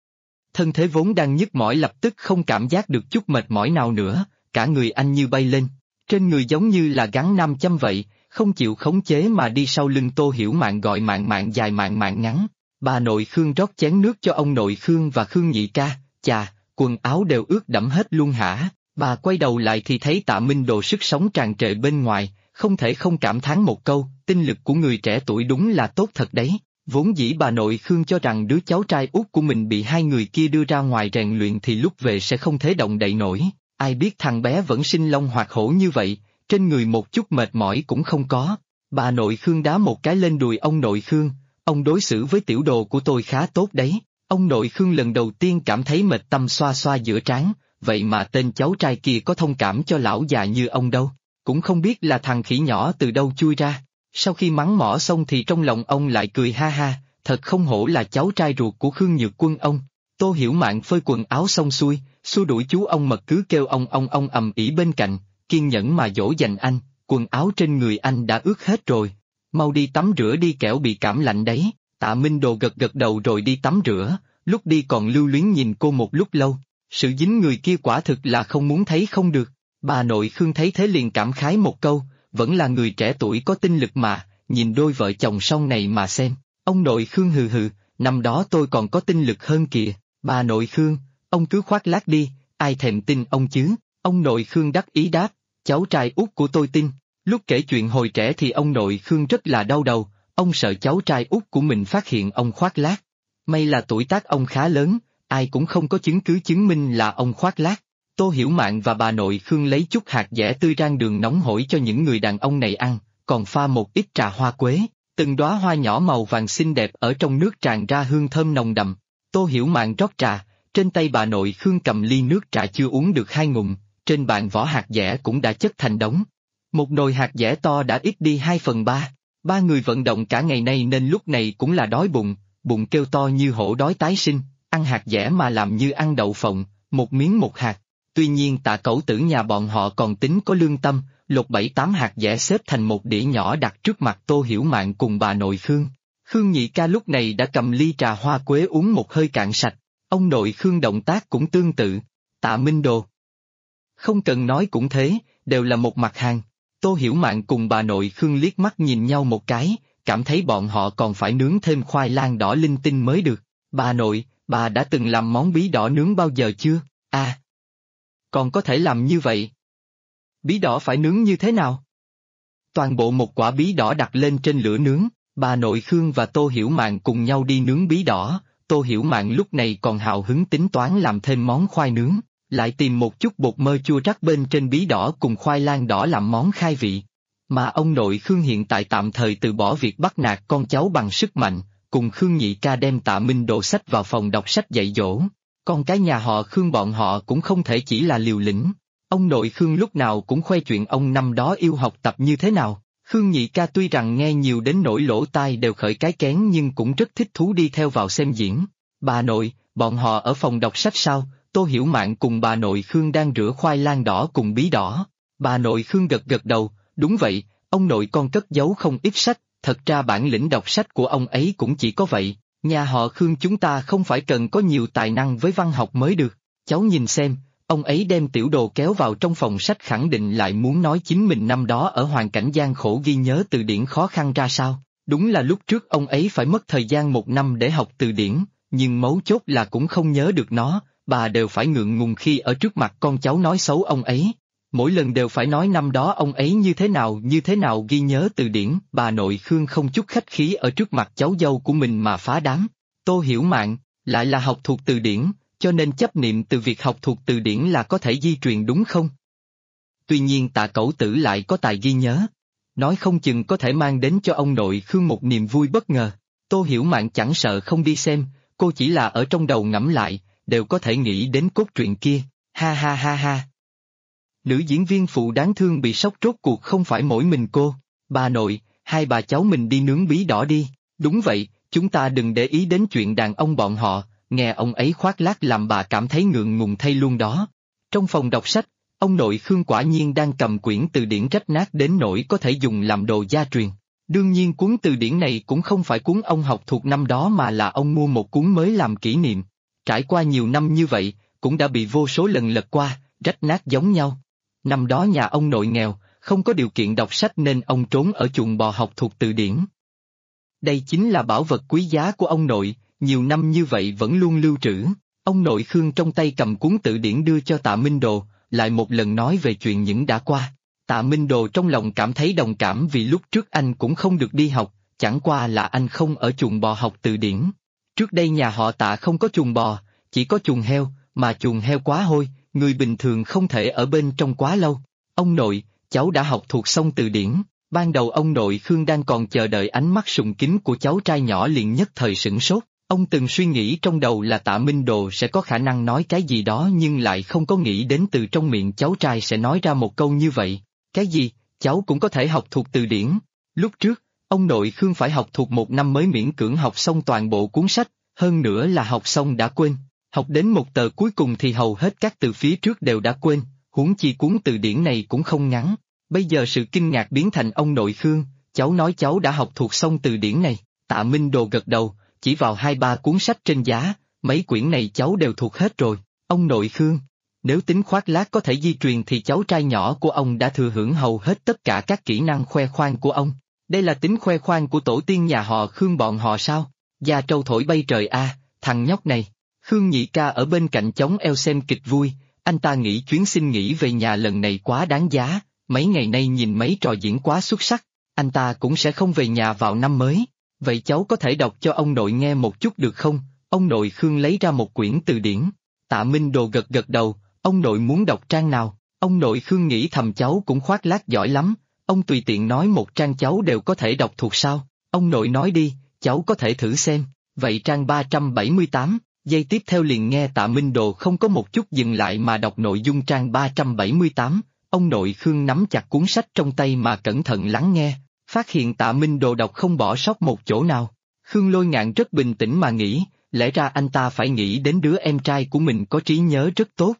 Thân thế vốn đang nhức mỏi lập tức không cảm giác được chút mệt mỏi nào nữa, cả người anh như bay lên. Trên người giống như là gắn nam châm vậy, không chịu khống chế mà đi sau lưng Tô Hiểu Mạn gọi Mạn Mạn dài Mạn Mạn ngắn. Bà nội Khương rót chén nước cho ông nội Khương và Khương nhị ca, chà, quần áo đều ướt đẫm hết luôn hả? Bà quay đầu lại thì thấy Tạ Minh Đồ sức sống tràn trề bên ngoài, không thể không cảm thán một câu, tinh lực của người trẻ tuổi đúng là tốt thật đấy. Vốn dĩ bà nội Khương cho rằng đứa cháu trai út của mình bị hai người kia đưa ra ngoài rèn luyện thì lúc về sẽ không thể động đậy nổi, ai biết thằng bé vẫn sinh long hoạt hổ như vậy, trên người một chút mệt mỏi cũng không có. Bà nội Khương đá một cái lên đùi ông nội Khương, ông đối xử với tiểu đồ của tôi khá tốt đấy. Ông nội Khương lần đầu tiên cảm thấy mệt tâm xoa xoa giữa trán, vậy mà tên cháu trai kia có thông cảm cho lão già như ông đâu, cũng không biết là thằng khỉ nhỏ từ đâu chui ra. Sau khi mắng mỏ xong thì trong lòng ông lại cười ha ha, thật không hổ là cháu trai ruột của Khương Nhược Quân ông. Tô Hiểu Mạn phơi quần áo xong xuôi, xua đuổi chú ông mật cứ kêu ông ầm ĩ bên cạnh, kiên nhẫn mà dỗ dành anh, quần áo trên người anh đã ướt hết rồi. Mau đi tắm rửa đi kẻo bị cảm lạnh đấy. Tạ Minh Đồ gật gật đầu rồi đi tắm rửa, lúc đi còn lưu luyến nhìn cô một lúc lâu, sự dính người kia quả thực là không muốn thấy không được. Bà nội Khương thấy thế liền cảm khái một câu, vẫn là người trẻ tuổi có tinh lực mà, nhìn đôi vợ chồng son này mà xem. Ông nội Khương hừ hừ, năm đó tôi còn có tinh lực hơn kìa. Bà nội Khương, ông cứ khoác lác đi, ai thèm tin ông chứ? Ông nội Khương đắc ý đáp, cháu trai út của tôi tin. Lúc kể chuyện hồi trẻ thì ông nội Khương rất là đau đầu, ông sợ cháu trai út của mình phát hiện ông khoác lác. May là tuổi tác ông khá lớn, ai cũng không có chứng cứ chứng minh là ông khoác lác. Tô Hiểu Mạn và bà nội Khương lấy chút hạt dẻ tươi rang đường nóng hổi cho những người đàn ông này ăn, còn pha một ít trà hoa quế, từng đóa hoa nhỏ màu vàng xinh đẹp ở trong nước tràn ra hương thơm nồng đậm. Tô Hiểu Mạn rót trà, trên tay bà nội Khương cầm ly nước trà chưa uống được 2 ngụm, trên bàn vỏ hạt dẻ cũng đã chất thành đống. Một nồi hạt dẻ to đã ít đi 2/3. Ba người vận động cả ngày nay nên lúc này cũng là đói bụng, bụng kêu to như hổ đói tái sinh, ăn hạt dẻ mà làm như ăn đậu phộng, một miếng một hạt. Tuy nhiên Tạ Cẩu Tử nhà bọn họ còn tính có lương tâm, lột 7-8 hạt dẻ xếp thành một đĩa nhỏ đặt trước mặt Tô Hiểu Mạn cùng bà nội Khương. Khương nhị ca lúc này đã cầm ly trà hoa quế uống một hơi cạn sạch, ông nội Khương động tác cũng tương tự. Tạ Minh Đồ không cần nói cũng thế, đều là một mặt hàng. Tô Hiểu Mạn cùng bà nội Khương liếc mắt nhìn nhau một cái, cảm thấy bọn họ còn phải nướng thêm khoai lang đỏ linh tinh mới được. Bà nội, bà đã từng làm món bí đỏ nướng bao giờ chưa? À, còn có thể làm như vậy. Bí đỏ phải nướng như thế nào? Toàn bộ một quả bí đỏ đặt lên trên lửa nướng, bà nội Khương và Tô Hiểu Mạn cùng nhau đi nướng bí đỏ. Tô Hiểu Mạn lúc này còn hào hứng tính toán làm thêm món khoai nướng, lại tìm một chút bột mơ chua rắc bên trên bí đỏ cùng khoai lang đỏ làm món khai vị. Mà ông nội Khương hiện tại tạm thời từ bỏ việc bắt nạt con cháu bằng sức mạnh, cùng Khương nhị ca đem Tạ Minh Đồ sách vào phòng đọc sách dạy dỗ. Con cái nhà họ Khương bọn họ cũng không thể chỉ là liều lĩnh. Ông nội Khương lúc nào cũng khoe chuyện ông năm đó yêu học tập như thế nào. Khương Nhị Ca tuy rằng nghe nhiều đến nỗi lỗ tai đều khởi cái kén nhưng cũng rất thích thú đi theo vào xem diễn. Bà nội, bọn họ ở phòng đọc sách sao? Tô Hiểu Mạn cùng bà nội Khương đang rửa khoai lang đỏ cùng bí đỏ. Bà nội Khương gật gật đầu, đúng vậy, ông nội con cất giấu không ít sách, thật ra bản lĩnh đọc sách của ông ấy cũng chỉ có vậy, nhà họ Khương chúng ta không phải cần có nhiều tài năng với văn học mới được. Cháu nhìn xem, ông ấy đem Tiểu Đồ kéo vào trong phòng sách khẳng định lại muốn nói chính mình năm đó ở hoàn cảnh gian khổ ghi nhớ từ điển khó khăn ra sao. Đúng là lúc trước ông ấy phải mất thời gian 1 năm để học từ điển, nhưng mấu chốt là cũng không nhớ được nó, bà đều phải ngượng ngùng khi ở trước mặt con cháu nói xấu ông ấy. Mỗi lần đều phải nói năm đó ông ấy như thế nào ghi nhớ từ điển, bà nội Khương không chút khách khí ở trước mặt cháu dâu của mình mà phá đám. Tô Hiểu Mạn, lại là học thuộc từ điển, cho nên chấp niệm từ việc học thuộc từ điển là có thể di truyền đúng không? Tuy nhiên Tạ Cẩu Tử lại có tài ghi nhớ. Nói không chừng có thể mang đến cho ông nội Khương một niềm vui bất ngờ. Tô Hiểu Mạn chẳng sợ không đi xem, cô chỉ là ở trong đầu ngẫm lại, đều có thể nghĩ đến cốt truyện kia, ha ha ha ha. Nữ diễn viên phụ đáng thương bị sốc rốt cuộc không phải mỗi mình cô, bà nội, hai bà cháu mình đi nướng bí đỏ đi, đúng vậy, chúng ta đừng để ý đến chuyện đàn ông bọn họ, nghe ông ấy khoác lác làm bà cảm thấy ngượng ngùng thay luôn đó. Trong phòng đọc sách, ông nội Khương quả nhiên đang cầm quyển từ điển rách nát đến nỗi có thể dùng làm đồ gia truyền. Đương nhiên cuốn từ điển này cũng không phải cuốn ông học thuộc năm đó mà là ông mua một cuốn mới làm kỷ niệm. Trải qua nhiều năm như vậy, cũng đã bị vô số lần lật qua, rách nát giống nhau. Năm đó nhà ông nội nghèo, không có điều kiện đọc sách nên ông trốn ở chuồng bò học thuộc từ điển. Đây chính là bảo vật quý giá của ông nội, nhiều năm như vậy vẫn luôn lưu trữ. Ông nội Khương trong tay cầm cuốn từ điển đưa cho Tạ Minh Đồ, lại một lần nói về chuyện những đã qua. Tạ Minh Đồ trong lòng cảm thấy đồng cảm vì lúc trước anh cũng không được đi học, chẳng qua là anh không ở chuồng bò học từ điển. Trước đây nhà họ Tạ không có chuồng bò, chỉ có chuồng heo, mà chuồng heo quá hôi, người bình thường không thể ở bên trong quá lâu. Ông nội, cháu đã học thuộc xong từ điển. Ban đầu ông nội Khương đang còn chờ đợi ánh mắt sùng kính của cháu trai nhỏ liền nhất thời sửng sốt. Ông từng suy nghĩ trong đầu là Tạ Minh Đồ sẽ có khả năng nói cái gì đó nhưng lại không có nghĩ đến từ trong miệng cháu trai sẽ nói ra một câu như vậy. Cái gì, cháu cũng có thể học thuộc từ điển. Lúc trước, ông nội Khương phải học thuộc 1 năm mới miễn cưỡng học xong toàn bộ cuốn sách, hơn nữa là học xong đã quên. Học đến một tờ cuối cùng thì hầu hết các từ phía trước đều đã quên, huống chi cuốn từ điển này cũng không ngắn. Bây giờ sự kinh ngạc biến thành ông nội Khương, cháu nói cháu đã học thuộc xong từ điển này. Tạ Minh Đồ gật đầu, chỉ vào 2-3 cuốn sách trên giá, mấy quyển này cháu đều thuộc hết rồi. Ông nội Khương, nếu tính khoác lác có thể di truyền thì cháu trai nhỏ của ông đã thừa hưởng hầu hết tất cả các kỹ năng khoe khoang của ông. Đây là tính khoe khoang của tổ tiên nhà họ Khương bọn họ sao? Da trâu thổi bay trời a, thằng nhóc này. Khương Nhị Ca ở bên cạnh chống eo xem kịch vui, anh ta nghĩ chuyến xin nghỉ về nhà lần này quá đáng giá, mấy ngày nay nhìn mấy trò diễn quá xuất sắc, anh ta cũng sẽ không về nhà vào năm mới. Vậy cháu có thể đọc cho ông nội nghe một chút được không? Ông nội Khương lấy ra một quyển từ điển. Tạ Minh Đồ gật gật đầu, ông nội muốn đọc trang nào? Ông nội Khương nghĩ thầm cháu cũng khoác lác giỏi lắm, ông tùy tiện nói một trang cháu đều có thể đọc thuộc sao? Ông nội nói đi, cháu có thể thử xem. Vậy trang 378, giây tiếp theo liền nghe Tạ Minh Đồ không có một chút dừng lại mà đọc nội dung trang 378, ông nội Khương nắm chặt cuốn sách trong tay mà cẩn thận lắng nghe. Phát hiện Tạ Minh Đồ đọc không bỏ sót một chỗ nào. Khương Lôi Ngạn rất bình tĩnh mà nghĩ, lẽ ra anh ta phải nghĩ đến đứa em trai của mình có trí nhớ rất tốt.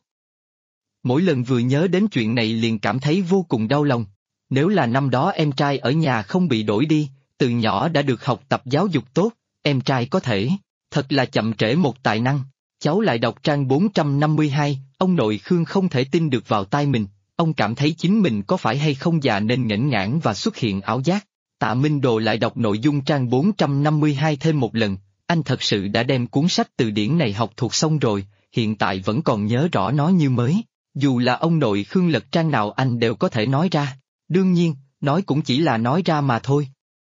Mỗi lần vừa nhớ đến chuyện này liền cảm thấy vô cùng đau lòng. Nếu là năm đó em trai ở nhà không bị đổi đi, từ nhỏ đã được học tập giáo dục tốt, em trai có thể, thật là chậm trễ một tài năng. Cháu lại đọc trang 452, ông nội Khương không thể tin được vào tai mình. Ông cảm thấy chính mình có phải hay không già nên nghẽn ngãn và xuất hiện ảo giác. Tạ Minh Đồ lại đọc nội dung trang 452 thêm một lần, anh thật sự đã đem cuốn sách từ điển này học thuộc xong rồi, hiện tại vẫn còn nhớ rõ nó như mới. Dù là ông nội Khương lật trang nào anh đều có thể nói ra, đương nhiên, nói cũng chỉ là nói ra mà thôi.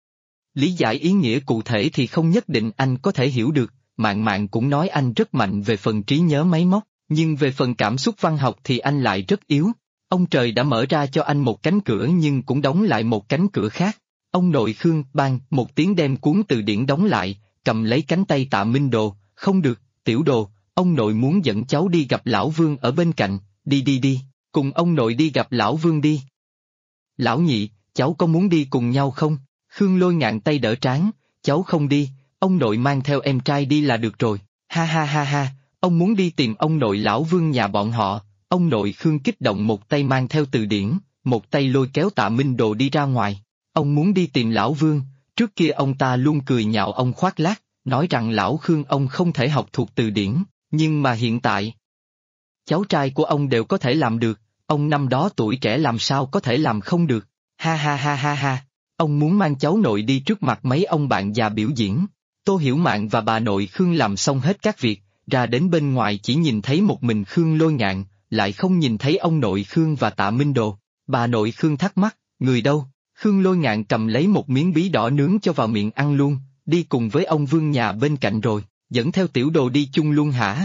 Lý giải ý nghĩa cụ thể thì không nhất định anh có thể hiểu được, Mạn Mạn cũng nói anh rất mạnh về phần trí nhớ máy móc, nhưng về phần cảm xúc văn học thì anh lại rất yếu. Ông trời đã mở ra cho anh một cánh cửa nhưng cũng đóng lại một cánh cửa khác. Ông nội Khương bang một tiếng đem cuốn từ điển đóng lại, cầm lấy cánh tay Tạ Minh Đồ, không được, Tiểu Đồ, ông nội muốn dẫn cháu đi gặp Lão Vương ở bên cạnh, đi, cùng ông nội đi gặp Lão Vương đi. Lão Nhị, cháu có muốn đi cùng nhau không? Khương Lôi Ngạn tay đỡ trán, cháu không đi, ông nội mang theo em trai đi là được rồi, ha ha ha ha, ông muốn đi tìm ông nội lão Vương nhà bọn họ, ông nội Khương kích động một tay mang theo từ điển, một tay lôi kéo Tạ Minh Đồ đi ra ngoài, ông muốn đi tìm lão Vương, trước kia ông ta luôn cười nhạo ông khoác lác, nói rằng lão Khương ông không thể học thuộc từ điển, nhưng mà hiện tại, cháu trai của ông đều có thể làm được, ông năm đó tuổi trẻ làm sao có thể làm không được, ha ha ha ha ha, ông muốn mang cháu nội đi trước mặt mấy ông bạn già biểu diễn. Tô Hiểu Mạn và bà nội Khương làm xong hết các việc, ra đến bên ngoài chỉ nhìn thấy một mình Khương Lôi Ngạn, lại không nhìn thấy ông nội Khương và Tạ Minh Đồ. Bà nội Khương thắc mắc, người đâu? Khương Lôi Ngạn cầm lấy một miếng bí đỏ nướng cho vào miệng ăn luôn, đi cùng với ông Vương nhà bên cạnh rồi, dẫn theo tiểu đồ đi chung luôn hả?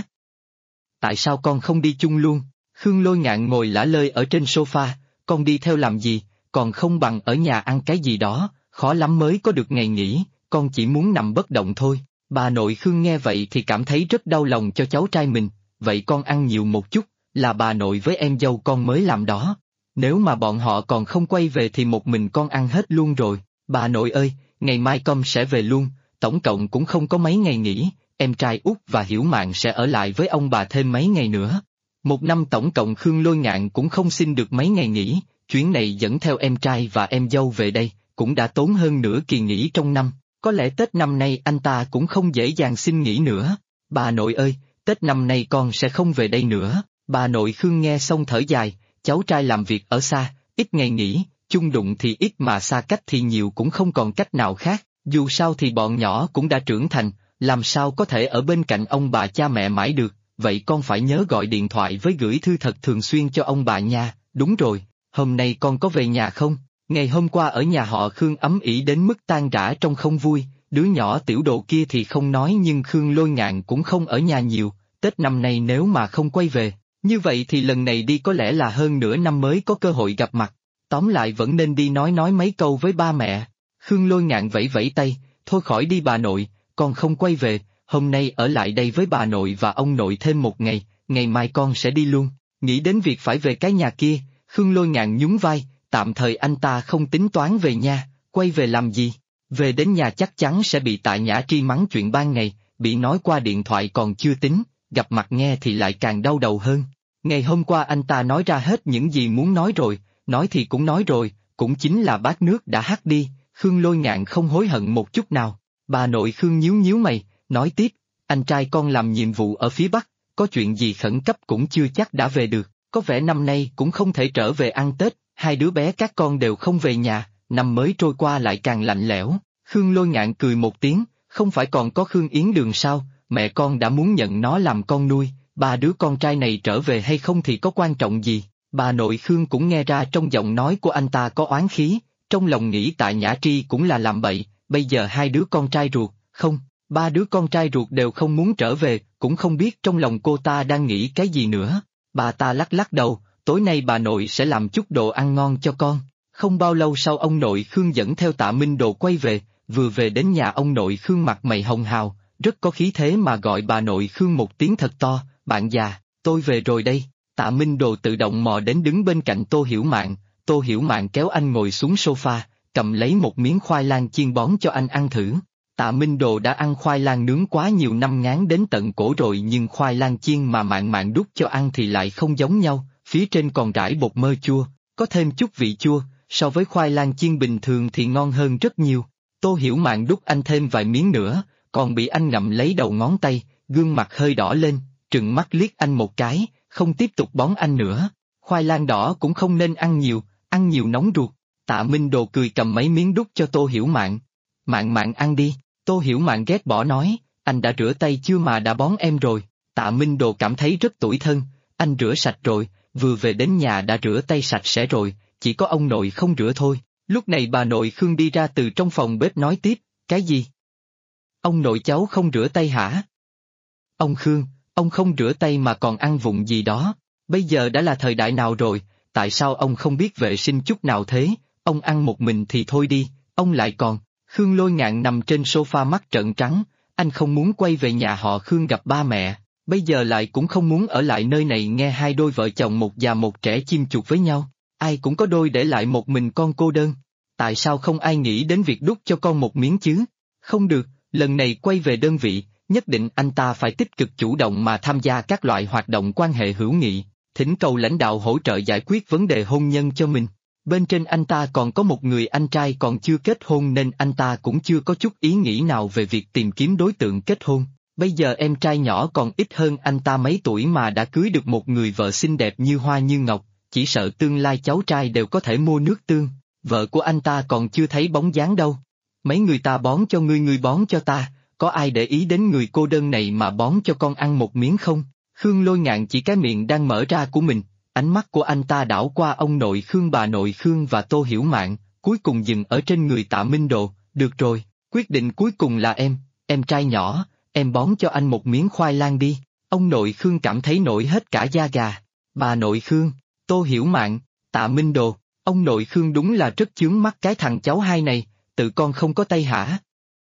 Tại sao con không đi chung luôn? Khương Lôi Ngạn ngồi lả lơi ở trên sofa, con đi theo làm gì, còn không bằng ở nhà ăn cái gì đó, khó lắm mới có được ngày nghỉ, con chỉ muốn nằm bất động thôi. Bà nội Khương nghe vậy thì cảm thấy rất đau lòng cho cháu trai mình, vậy con ăn nhiều một chút, là bà nội với em dâu con mới làm đó. Nếu mà bọn họ còn không quay về thì một mình con ăn hết luôn rồi. Bà nội ơi, ngày mai con sẽ về luôn, tổng cộng cũng không có mấy ngày nghỉ, em trai Út và Hiểu Mạn sẽ ở lại với ông bà thêm mấy ngày nữa. Một năm tổng cộng Khương Lôi Ngạn cũng không xin được mấy ngày nghỉ, chuyến này dẫn theo em trai và em dâu về đây, cũng đã tốn hơn nửa kỳ nghỉ trong năm. Có lẽ Tết năm nay anh ta cũng không dễ dàng xin nghỉ nữa. Bà nội ơi, Tết năm nay con sẽ không về đây nữa. Bà nội Khương nghe xong thở dài, cháu trai làm việc ở xa, ít ngày nghỉ, chung đụng thì ít mà xa cách thì nhiều cũng không còn cách nào khác. Dù sao thì bọn nhỏ cũng đã trưởng thành, làm sao có thể ở bên cạnh ông bà cha mẹ mãi được, vậy con phải nhớ gọi điện thoại với gửi thư thật thường xuyên cho ông bà nha. Đúng rồi, hôm nay con có về nhà không? Ngày hôm qua ở nhà họ Khương ấm ĩ đến mức tan rã trong không vui, đứa nhỏ tiểu độ kia thì không nói nhưng Khương Lôi Ngạn cũng không ở nhà nhiều, Tết năm nay nếu mà không quay về, như vậy thì lần này đi có lẽ là hơn nửa năm mới có cơ hội gặp mặt, tóm lại vẫn nên đi nói mấy câu với ba mẹ. Khương Lôi Ngạn vẫy vẫy tay, thôi khỏi đi bà nội, con không quay về, hôm nay ở lại đây với bà nội và ông nội thêm một ngày, ngày mai con sẽ đi luôn. Nghĩ đến việc phải về cái nhà kia, Khương Lôi Ngạn nhún vai, tạm thời anh ta không tính toán về nha, quay về làm gì? Về đến nhà chắc chắn sẽ bị Tạ Nhã Tri mắng chuyện ban ngày, bị nói qua điện thoại còn chưa tính, gặp mặt nghe thì lại càng đau đầu hơn. Ngày hôm qua anh ta nói ra hết những gì muốn nói rồi, nói thì cũng nói rồi, cũng chính là bát nước đã hắt đi, Khương Lôi Ngạn không hối hận một chút nào. Bà nội Khương nhíu nhíu mày, nói tiếp, anh trai con làm nhiệm vụ ở phía Bắc, có chuyện gì khẩn cấp cũng chưa chắc đã về được, có vẻ năm nay cũng không thể trở về ăn Tết, hai đứa bé các con đều không về nhà, năm mới trôi qua lại càng lạnh lẽo. Khương Lôi Ngạn cười một tiếng, không phải còn có Khương Yến Đường sao, mẹ con đã muốn nhận nó làm con nuôi, ba đứa con trai này trở về hay không thì có quan trọng gì. Bà nội Khương cũng nghe ra trong giọng nói của anh ta có oán khí, trong lòng nghĩ Tạ Nhã Tri cũng là làm bậy, bây giờ hai đứa con trai ruột, không, ba đứa con trai ruột đều không muốn trở về, cũng không biết trong lòng cô ta đang nghĩ cái gì nữa. Bà ta lắc lắc đầu, tối nay bà nội sẽ làm chút đồ ăn ngon cho con. Không bao lâu sau ông nội Khương dẫn theo Tạ Minh Đồ quay về, vừa về đến nhà ông nội Khương mặt mày hồng hào, rất có khí thế mà gọi bà nội Khương một tiếng thật to, bạn già, tôi về rồi đây. Tạ Minh Đồ tự động mò đến đứng bên cạnh Tô Hiểu Mạn, Tô Hiểu Mạn kéo anh ngồi xuống sofa, cầm lấy một miếng khoai lang chiên bón cho anh ăn thử. Tạ Minh Đồ đã ăn khoai lang nướng quá nhiều năm ngán đến tận cổ rồi nhưng khoai lang chiên mà Mạn Mạn đút cho ăn thì lại không giống nhau, phía trên còn rải bột mơ chua, có thêm chút vị chua, so với khoai lang chiên bình thường thì ngon hơn rất nhiều. Tô Hiểu Mạn đút anh thêm vài miếng nữa, còn bị anh ngậm lấy đầu ngón tay, gương mặt hơi đỏ lên, trừng mắt liếc anh một cái, không tiếp tục bón anh nữa. Khoai lang đỏ cũng không nên ăn nhiều nóng ruột. Tạ Minh Đồ cười cầm mấy miếng đút cho Tô Hiểu Mạn. Mạn Mạn ăn đi. Tô Hiểu Mạn ghét bỏ nói, anh đã rửa tay chưa mà đã bón em rồi. Tạ Minh Đồ cảm thấy rất tủi thân, anh rửa sạch rồi, vừa về đến nhà đã rửa tay sạch sẽ rồi, chỉ có ông nội không rửa thôi. Lúc này bà nội Khương đi ra từ trong phòng bếp nói tiếp, cái gì? Ông nội cháu không rửa tay hả? Ông Khương, ông không rửa tay mà còn ăn vụng gì đó, bây giờ đã là thời đại nào rồi, tại sao ông không biết vệ sinh chút nào thế, ông ăn một mình thì thôi đi, ông lại còn. Khương Lôi Ngạn nằm trên sofa mắt trợn trắng, anh không muốn quay về nhà họ Khương gặp ba mẹ, bây giờ lại cũng không muốn ở lại nơi này nghe hai đôi vợ chồng một già một trẻ chim chuột với nhau, ai cũng có đôi để lại một mình con cô đơn. Tại sao không ai nghĩ đến việc đút cho con một miếng chứ? Không được, lần này quay về đơn vị, nhất định anh ta phải tích cực chủ động mà tham gia các loại hoạt động quan hệ hữu nghị, thỉnh cầu lãnh đạo hỗ trợ giải quyết vấn đề hôn nhân cho mình. Bên trên anh ta còn có một người anh trai còn chưa kết hôn nên anh ta cũng chưa có chút ý nghĩ nào về việc tìm kiếm đối tượng kết hôn. Bây giờ em trai nhỏ còn ít hơn anh ta mấy tuổi mà đã cưới được một người vợ xinh đẹp như hoa như ngọc, chỉ sợ tương lai cháu trai đều có thể mua nước tương. Vợ của anh ta còn chưa thấy bóng dáng đâu. Mấy người ta bón cho ngươi, ngươi bón cho ta, có ai để ý đến người cô đơn này mà bón cho con ăn một miếng không? Khương Lôi Ngạn chỉ cái miệng đang mở ra của mình, ánh mắt của anh ta đảo qua ông nội Khương, bà nội Khương và Tô Hiểu Mạn, cuối cùng dừng ở trên người Tạ Minh Đồ. Được rồi, quyết định cuối cùng là em trai nhỏ, em bón cho anh một miếng khoai lang đi. Ông nội Khương cảm thấy nổi hết cả da gà. Bà nội Khương, Tô Hiểu Mạn, Tạ Minh Đồ, ông nội Khương đúng là rất chướng mắt cái thằng cháu hai này, tự con không có tay hả?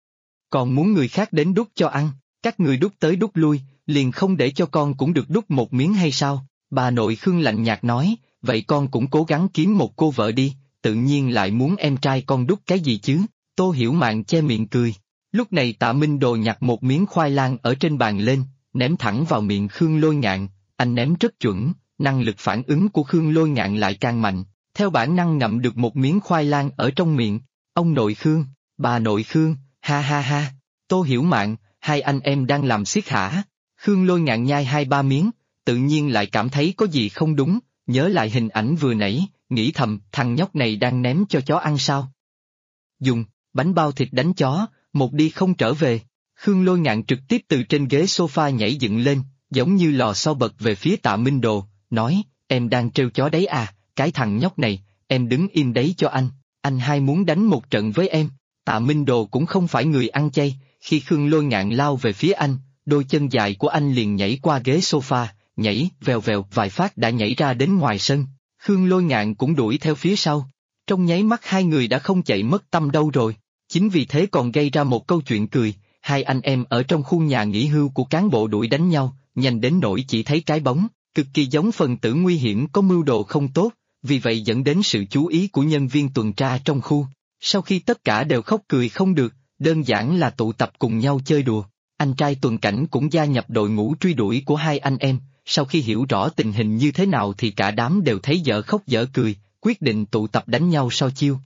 Còn muốn người khác đến đút cho ăn, các người đút tới đút lui, liền không để cho con cũng được đút một miếng hay sao? Bà nội Khương lạnh nhạt nói, vậy con cũng cố gắng kiếm một cô vợ đi, tự nhiên lại muốn em trai con đút cái gì chứ? Tô Hiểu Mạn che miệng cười. Lúc này Tạ Minh Đồ nhặt một miếng khoai lang ở trên bàn lên, ném thẳng vào miệng Khương Lôi Ngạn, anh ném rất chuẩn, năng lực phản ứng của Khương Lôi Ngạn lại càng mạnh, theo bản năng ngậm được một miếng khoai lang ở trong miệng. Ông nội Khương, bà nội Khương, ha ha ha, Tô Hiểu Mạn, hai anh em đang làm xiết hả? Khương Lôi Ngạn nhai 2-3 miếng, tự nhiên lại cảm thấy có gì không đúng, nhớ lại hình ảnh vừa nãy, nghĩ thầm thằng nhóc này đang ném cho chó ăn sao? Dùng bánh bao thịt đánh chó, một đi không trở về. Khương Lôi Ngạn trực tiếp từ trên ghế sofa nhảy dựng lên, giống như lò xo bật về phía Tạ Minh Đồ, nói, em đang trêu chó đấy à, cái thằng nhóc này, em đứng im đấy cho anh hai muốn đánh một trận với em. Tạ Minh Đồ cũng không phải người ăn chay, khi Khương Lôi Ngạn lao về phía anh, đôi chân dài của anh liền nhảy qua ghế sofa, nhảy vèo vèo vài phát đã nhảy ra đến ngoài sân. Khương Lôi Ngạn cũng đuổi theo phía sau. Trong nháy mắt hai người đã không chạy mất tâm đâu rồi. Chính vì thế còn gây ra một câu chuyện cười, hai anh em ở trong khu nhà nghỉ hưu của cán bộ đuổi đánh nhau, nhanh đến nỗi chỉ thấy cái bóng, cực kỳ giống phần tử nguy hiểm có mưu đồ không tốt, vì vậy dẫn đến sự chú ý của nhân viên tuần tra trong khu. Sau khi tất cả đều khóc cười không được, đơn giản là tụ tập cùng nhau chơi đùa, anh trai tuần cảnh cũng gia nhập đội ngũ truy đuổi của hai anh em, sau khi hiểu rõ tình hình như thế nào thì cả đám đều thấy dở khóc dở cười, quyết định tụ tập đánh nhau so chiêu.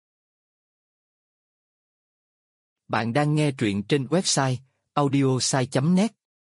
Bạn đang nghe truyện trên website audiosai.net.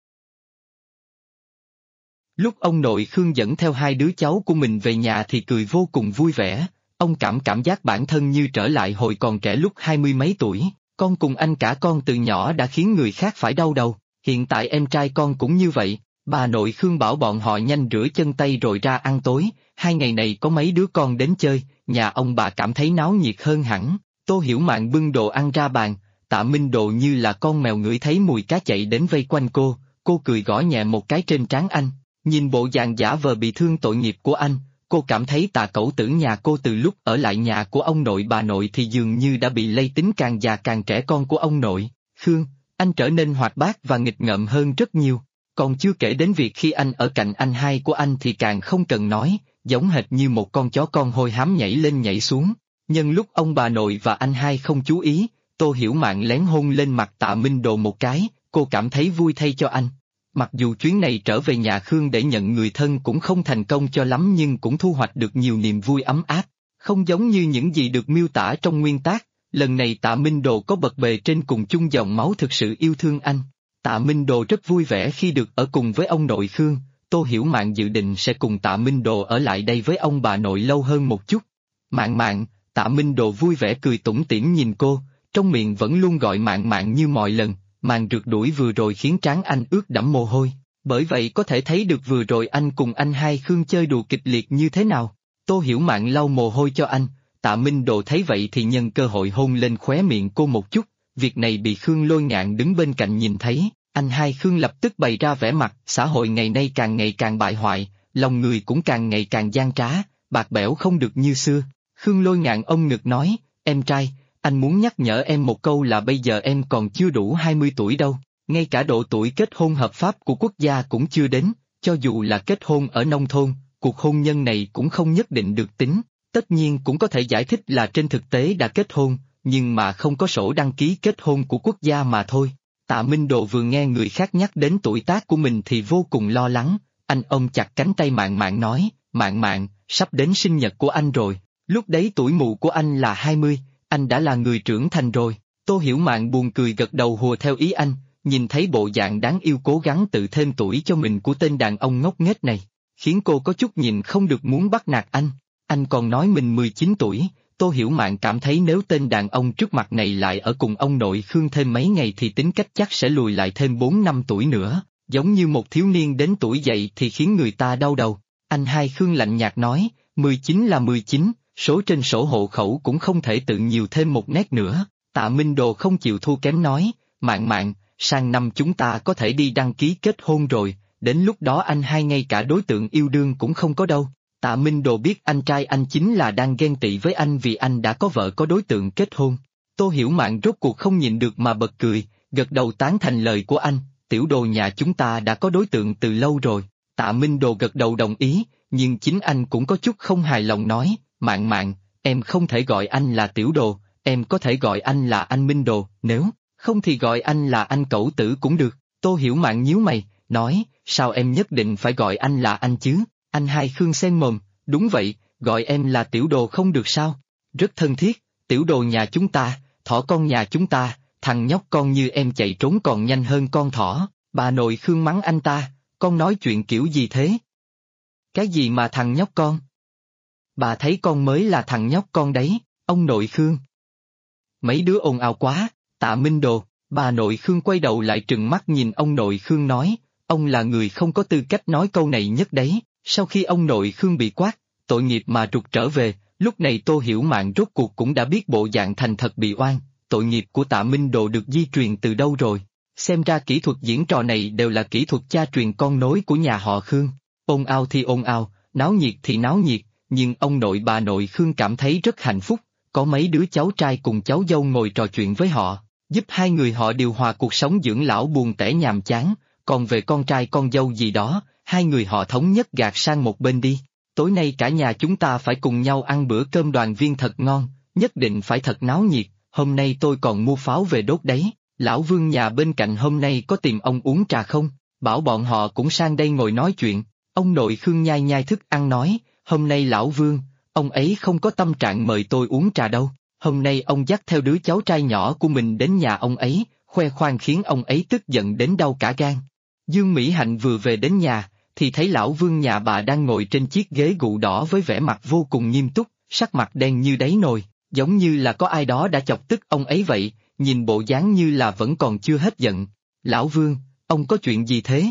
Lúc ông nội Khương dẫn theo hai đứa cháu của mình về nhà thì cười vô cùng vui vẻ, ông cảm giác bản thân như trở lại hồi còn trẻ lúc 20 mấy tuổi, con cùng anh cả con từ nhỏ đã khiến người khác phải đau đầu, hiện tại em trai con cũng như vậy. Bà nội Khương bảo bọn họ nhanh rửa chân tay rồi ra ăn tối, 2 ngày này có mấy đứa con đến chơi, nhà ông bà cảm thấy náo nhiệt hơn hẳn. Tô Hiểu Mạn bưng đồ ăn ra bàn, Tạ Minh Đồ như là con mèo ngửi thấy mùi cá chạy đến vây quanh cô cười gõ nhẹ một cái trên trán anh, nhìn bộ dạng giả vờ bị thương tội nghiệp của anh, cô cảm thấy Tạ cẩu tử nhà cô từ lúc ở lại nhà của ông nội bà nội thì dường như đã bị lây tính càng già càng trẻ con của ông nội. Khương, anh trở nên hoạt bát và nghịch ngợm hơn rất nhiều. Còn chưa kể đến việc khi anh ở cạnh anh hai của anh thì càng không cần nói, giống hệt như một con chó con hôi hám nhảy lên nhảy xuống. Nhân lúc ông bà nội và anh hai không chú ý, Tô Hiểu Mạn lén hôn lên mặt Tạ Minh Đồ một cái, cô cảm thấy vui thay cho anh. Mặc dù chuyến này trở về nhà Khương để nhận người thân cũng không thành công cho lắm nhưng cũng thu hoạch được nhiều niềm vui ấm áp. Không giống như những gì được miêu tả trong nguyên tác, lần này Tạ Minh Đồ có bậc bề trên cùng chung dòng máu thực sự yêu thương anh. Tạ Minh Đồ rất vui vẻ khi được ở cùng với ông nội Khương, Tô Hiểu Mạn dự định sẽ cùng Tạ Minh Đồ ở lại đây với ông bà nội lâu hơn một chút. Mạn, Tạ Minh Đồ vui vẻ cười tủm tỉm nhìn cô, trong miệng vẫn luôn gọi Mạn như mọi lần, màn rượt đuổi vừa rồi khiến trán anh ướt đẫm mồ hôi, bởi vậy có thể thấy được vừa rồi anh cùng anh hai Khương chơi đùa kịch liệt như thế nào. Tô Hiểu Mạn lau mồ hôi cho anh, Tạ Minh Đồ thấy vậy thì nhân cơ hội hôn lên khóe miệng cô một chút. Việc này bị Khương Lôi Ngạn đứng bên cạnh nhìn thấy, anh hai Khương lập tức bày ra vẻ mặt, xã hội ngày nay càng ngày càng bại hoại, lòng người cũng càng ngày càng gian trá, bạc bẽo không được như xưa. Khương Lôi Ngạn ôm ngực nói, em trai, anh muốn nhắc nhở em một câu là bây giờ em còn chưa đủ 20 tuổi đâu, ngay cả độ tuổi kết hôn hợp pháp của quốc gia cũng chưa đến, cho dù là kết hôn ở nông thôn, cuộc hôn nhân này cũng không nhất định được tính. Tất nhiên cũng có thể giải thích là trên thực tế đã kết hôn, nhưng mà không có sổ đăng ký kết hôn của quốc gia mà thôi. Tạ Minh Đồ vừa nghe người khác nhắc đến tuổi tác của mình thì vô cùng lo lắng, anh ôm chặt cánh tay Mạn Mạn nói, Mạn Mạn, sắp đến sinh nhật của anh rồi, lúc đấy tuổi mụ của anh là 20, anh đã là người trưởng thành rồi. Tô Hiểu Mạn buồn cười gật đầu hùa theo ý anh, nhìn thấy bộ dạng đáng yêu cố gắng tự thêm tuổi cho mình của tên đàn ông ngốc nghếch này, khiến cô có chút nhìn không được muốn bắt nạt anh. Anh còn nói mình 19 tuổi, Tô Hiểu Mạn cảm thấy nếu tên đàn ông trước mặt này lại ở cùng ông nội Khương thêm mấy ngày thì tính cách chắc sẽ lùi lại thêm 4 năm tuổi nữa, giống như một thiếu niên đến tuổi dậy thì khiến người ta đau đầu. Anh hai Khương lạnh nhạt nói, 19 là 19, số trên sổ hộ khẩu cũng không thể tự nhiều thêm một nét nữa. Tạ Minh Đồ không chịu thua kém nói, Mạn Mạn, sang năm chúng ta có thể đi đăng ký kết hôn rồi, đến lúc đó anh hai ngay cả đối tượng yêu đương cũng không có đâu. Tạ Minh Đồ biết anh trai anh chính là đang ghen tị với anh vì anh đã có vợ có đối tượng kết hôn. Tô Hiểu Mạn rốt cuộc không nhịn được mà bật cười, gật đầu tán thành lời của anh, tiểu Đồ nhà chúng ta đã có đối tượng từ lâu rồi. Tạ Minh Đồ gật đầu đồng ý, nhưng chính anh cũng có chút không hài lòng nói, Mạn Mạn, em không thể gọi anh là tiểu Đồ, em có thể gọi anh là anh Minh Đồ, nếu không thì gọi anh là anh Cẩu Tử cũng được. Tô Hiểu Mạn nhíu mày, nói, sao em nhất định phải gọi anh là anh chứ? Anh hai Khương xen mồm, đúng vậy, gọi em là tiểu Đồ không được sao? Rất thân thiết, tiểu Đồ nhà chúng ta, thỏ con nhà chúng ta, thằng nhóc con như em chạy trốn còn nhanh hơn con thỏ. Bà nội Khương mắng anh ta, con nói chuyện kiểu gì thế? Cái gì mà thằng nhóc con? Bà thấy con mới là thằng nhóc con đấy, ông nội Khương. Mấy đứa ồn ào quá, Tạ Minh Đồ. Bà nội Khương quay đầu lại trừng mắt nhìn ông nội Khương nói, ông là người không có tư cách nói câu này nhất đấy. Sau khi ông nội Khương bị quát, tội nghiệp mà rụt trở về, lúc này Tô Hiểu Mạn rốt cuộc cũng đã biết bộ dạng thành thật bị oan, tội nghiệp của Tạ Minh Đồ được di truyền từ đâu rồi. Xem ra kỹ thuật diễn trò này đều là kỹ thuật cha truyền con nối của nhà họ Khương. Ồn ào thì ồn ào, náo nhiệt thì náo nhiệt, nhưng ông nội bà nội Khương cảm thấy rất hạnh phúc, có mấy đứa cháu trai cùng cháu dâu ngồi trò chuyện với họ, giúp hai người họ điều hòa cuộc sống dưỡng lão buồn tẻ nhàm chán, còn về con trai con dâu gì đó, hai người họ thống nhất gạt sang một bên đi. Tối nay cả nhà chúng ta phải cùng nhau ăn bữa cơm đoàn viên thật ngon, nhất định phải thật náo nhiệt, hôm nay tôi còn mua pháo về đốt đấy. Lão Vương nhà bên cạnh hôm nay có tìm ông uống trà không? Bảo bọn họ cũng sang đây ngồi nói chuyện. Ông nội Khương nhai nhai thức ăn nói, hôm nay Lão Vương, ông ấy không có tâm trạng mời tôi uống trà đâu. Hôm nay ông dắt theo đứa cháu trai nhỏ của mình đến nhà ông ấy, khoe khoang khiến ông ấy tức giận đến đau cả gan. Dương Mỹ Hạnh vừa về đến nhà, thì thấy Lão Vương nhà bà đang ngồi trên chiếc ghế gụ đỏ với vẻ mặt vô cùng nghiêm túc, sắc mặt đen như đáy nồi, giống như là có ai đó đã chọc tức ông ấy vậy. Nhìn bộ dáng như là vẫn còn chưa hết giận. Lão Vương, ông có chuyện gì thế?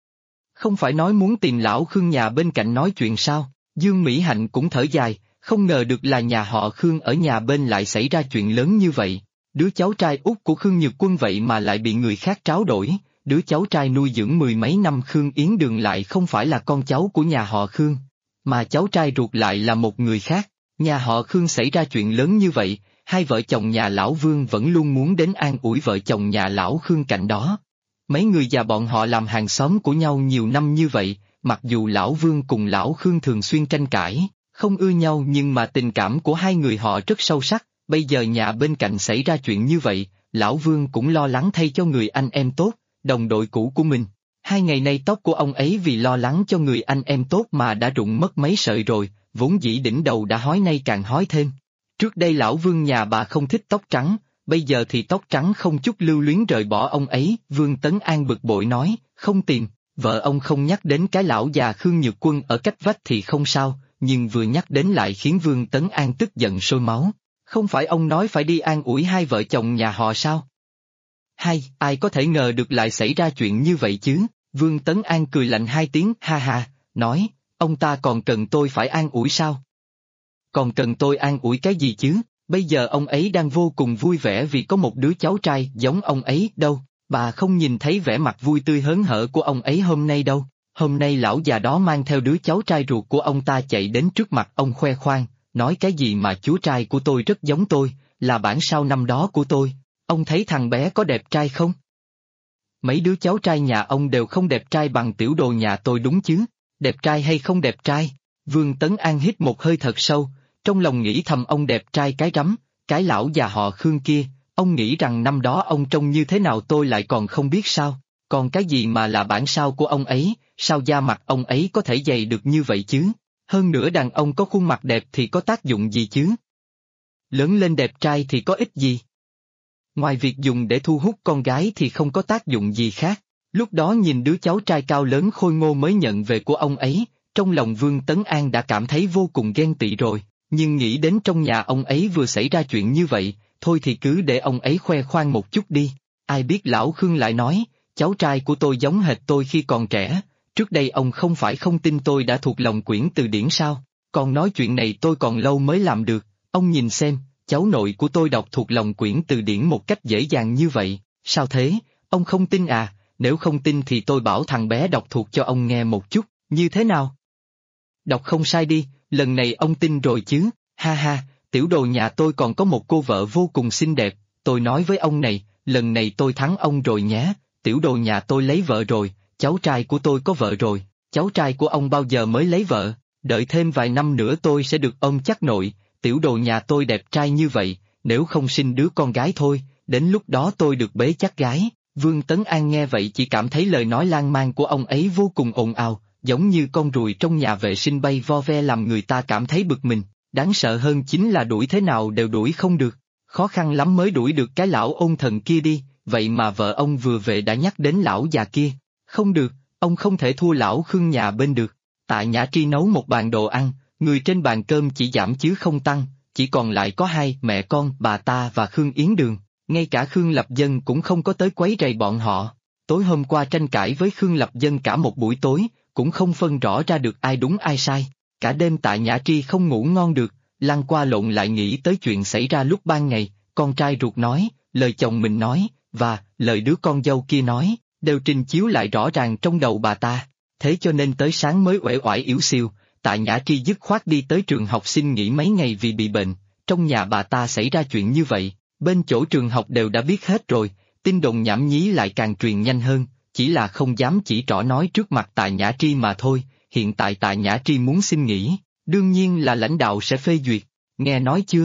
Không phải nói muốn tìm Lão Khương nhà bên cạnh nói chuyện sao? Dương Mỹ Hạnh cũng thở dài, không ngờ được là nhà họ Khương ở nhà bên lại xảy ra chuyện lớn như vậy. Đứa cháu trai út của Khương Nhược Quân vậy mà lại bị người khác tráo đổi, đứa cháu trai nuôi dưỡng mười mấy năm Khương Yến Đường lại không phải là con cháu của nhà họ Khương, mà cháu trai ruột lại là một người khác. Nhà họ Khương xảy ra chuyện lớn như vậy, hai vợ chồng nhà Lão Vương vẫn luôn muốn đến an ủi vợ chồng nhà Lão Khương cạnh đó. Mấy người già bọn họ làm hàng xóm của nhau nhiều năm như vậy, mặc dù Lão Vương cùng Lão Khương thường xuyên tranh cãi, không ưa nhau nhưng mà tình cảm của hai người họ rất sâu sắc, bây giờ nhà bên cạnh xảy ra chuyện như vậy, Lão Vương cũng lo lắng thay cho người anh em tốt, đồng đội cũ của mình. 2 ngày nay tóc của ông ấy vì lo lắng cho người anh em tốt mà đã rụng mất mấy sợi rồi, vốn dĩ đỉnh đầu đã hói nay càng hói thêm. Trước đây Lão Vương nhà bà không thích tóc trắng, bây giờ thì tóc trắng không chút lưu luyến rời bỏ ông ấy. Vương Tấn An bực bội nói, không tìm, vợ ông không nhắc đến cái lão già Khương Nhược Quân ở cách vách thì không sao, nhưng vừa nhắc đến lại khiến Vương Tấn An tức giận sôi máu. Không phải ông nói phải đi an ủi hai vợ chồng nhà họ sao? Ai có thể ngờ được lại xảy ra chuyện như vậy chứ? Vương Tấn An cười lạnh 2 tiếng, ha ha, nói, ông ta còn cần tôi phải an ủi sao? Còn cần tôi an ủi cái gì chứ? Bây giờ ông ấy đang vô cùng vui vẻ vì có một đứa cháu trai giống ông ấy đâu, bà không nhìn thấy vẻ mặt vui tươi hớn hở của ông ấy hôm nay đâu. Hôm nay lão già đó mang theo đứa cháu trai ruột của ông ta chạy đến trước mặt ông khoe khoang, nói cái gì mà chú trai của tôi rất giống tôi, là bản sao năm đó của tôi, ông thấy thằng bé có đẹp trai không? Mấy đứa cháu trai nhà ông đều không đẹp trai bằng tiểu Đồ nhà tôi đúng chứ, đẹp trai hay không đẹp trai? Vương Tấn An hít một hơi thật sâu, Trong lòng nghĩ thầm ông đẹp trai cái rắm, cái lão già họ Khương kia, ông nghĩ rằng năm đó ông trông như thế nào tôi lại còn không biết sao, còn cái gì mà là bản sao của ông ấy, sao da mặt ông ấy có thể dày được như vậy chứ, hơn nữa đàn ông có khuôn mặt đẹp thì có tác dụng gì chứ? Lớn lên đẹp trai thì có ích gì? Ngoài việc dùng để thu hút con gái thì không có tác dụng gì khác. Lúc đó nhìn đứa cháu trai cao lớn khôi ngô mới nhận về của ông ấy, trong lòng Vương Tấn An đã cảm thấy vô cùng ghen tị rồi, nhưng nghĩ đến trong nhà ông ấy vừa xảy ra chuyện như vậy, thôi thì cứ để ông ấy khoe khoang một chút đi. Ai biết lão Khương lại nói, cháu trai của tôi giống hệt tôi khi còn trẻ, trước đây ông không phải không tin tôi đã thuộc lòng quyển từ điển sao, còn nói chuyện này tôi còn lâu mới làm được, ông nhìn xem, cháu nội của tôi đọc thuộc lòng quyển từ điển một cách dễ dàng như vậy, sao thế, ông không tin à? Nếu không tin thì tôi bảo thằng bé đọc thuộc cho ông nghe một chút, như thế nào? Đọc không sai đi, lần này ông tin rồi chứ, ha ha, tiểu đồ nhà tôi còn có một cô vợ vô cùng xinh đẹp, tôi nói với ông này, lần này tôi thắng ông rồi nhé, tiểu đồ nhà tôi lấy vợ rồi, cháu trai của tôi có vợ rồi, cháu trai của ông bao giờ mới lấy vợ, đợi thêm vài năm nữa tôi sẽ được ông chắc nội, tiểu đồ nhà tôi đẹp trai như vậy, nếu không sinh đứa con gái thôi, đến lúc đó tôi được bế chắc gái. Vương Tấn An nghe vậy chỉ cảm thấy lời nói lan man của ông ấy vô cùng ồn ào, giống như con ruồi trong nhà vệ sinh bay vo ve làm người ta cảm thấy bực mình, đáng sợ hơn chính là đuổi thế nào đều đuổi không được, khó khăn lắm mới đuổi được cái lão ôn thần kia đi, vậy mà vợ ông vừa về đã nhắc đến lão già kia, không được, ông không thể thua lão Khương nhà bên được. Tạ Nhã Tri nấu một bàn đồ ăn, người trên bàn cơm chỉ giảm chứ không tăng, chỉ còn lại có hai mẹ con bà ta và Khương Yến Đường. Ngay cả Khương Lập Dân cũng không có tới quấy rầy bọn họ. Tối hôm qua tranh cãi với Khương Lập Dân cả một buổi tối, cũng không phân rõ ra được ai đúng ai sai. Cả đêm Tạ Nhã Tri không ngủ ngon được, lăn qua lộn lại nghĩ tới chuyện xảy ra lúc ban ngày, con trai ruột nói, lời chồng mình nói, và lời đứa con dâu kia nói, đều trình chiếu lại rõ ràng trong đầu bà ta. Thế cho nên tới sáng mới uể oải yếu xiu, Tạ Nhã Tri dứt khoát đi tới trường học xin nghỉ mấy ngày vì bị bệnh. Trong nhà bà ta xảy ra chuyện như vậy. Bên chỗ trường học đều đã biết hết rồi, tin đồn nhảm nhí lại càng truyền nhanh hơn, chỉ là không dám chỉ trỏ nói trước mặt Tạ Nhã Tri mà thôi, hiện tại Tạ Nhã Tri muốn xin nghỉ, đương nhiên là lãnh đạo sẽ phê duyệt, nghe nói chưa?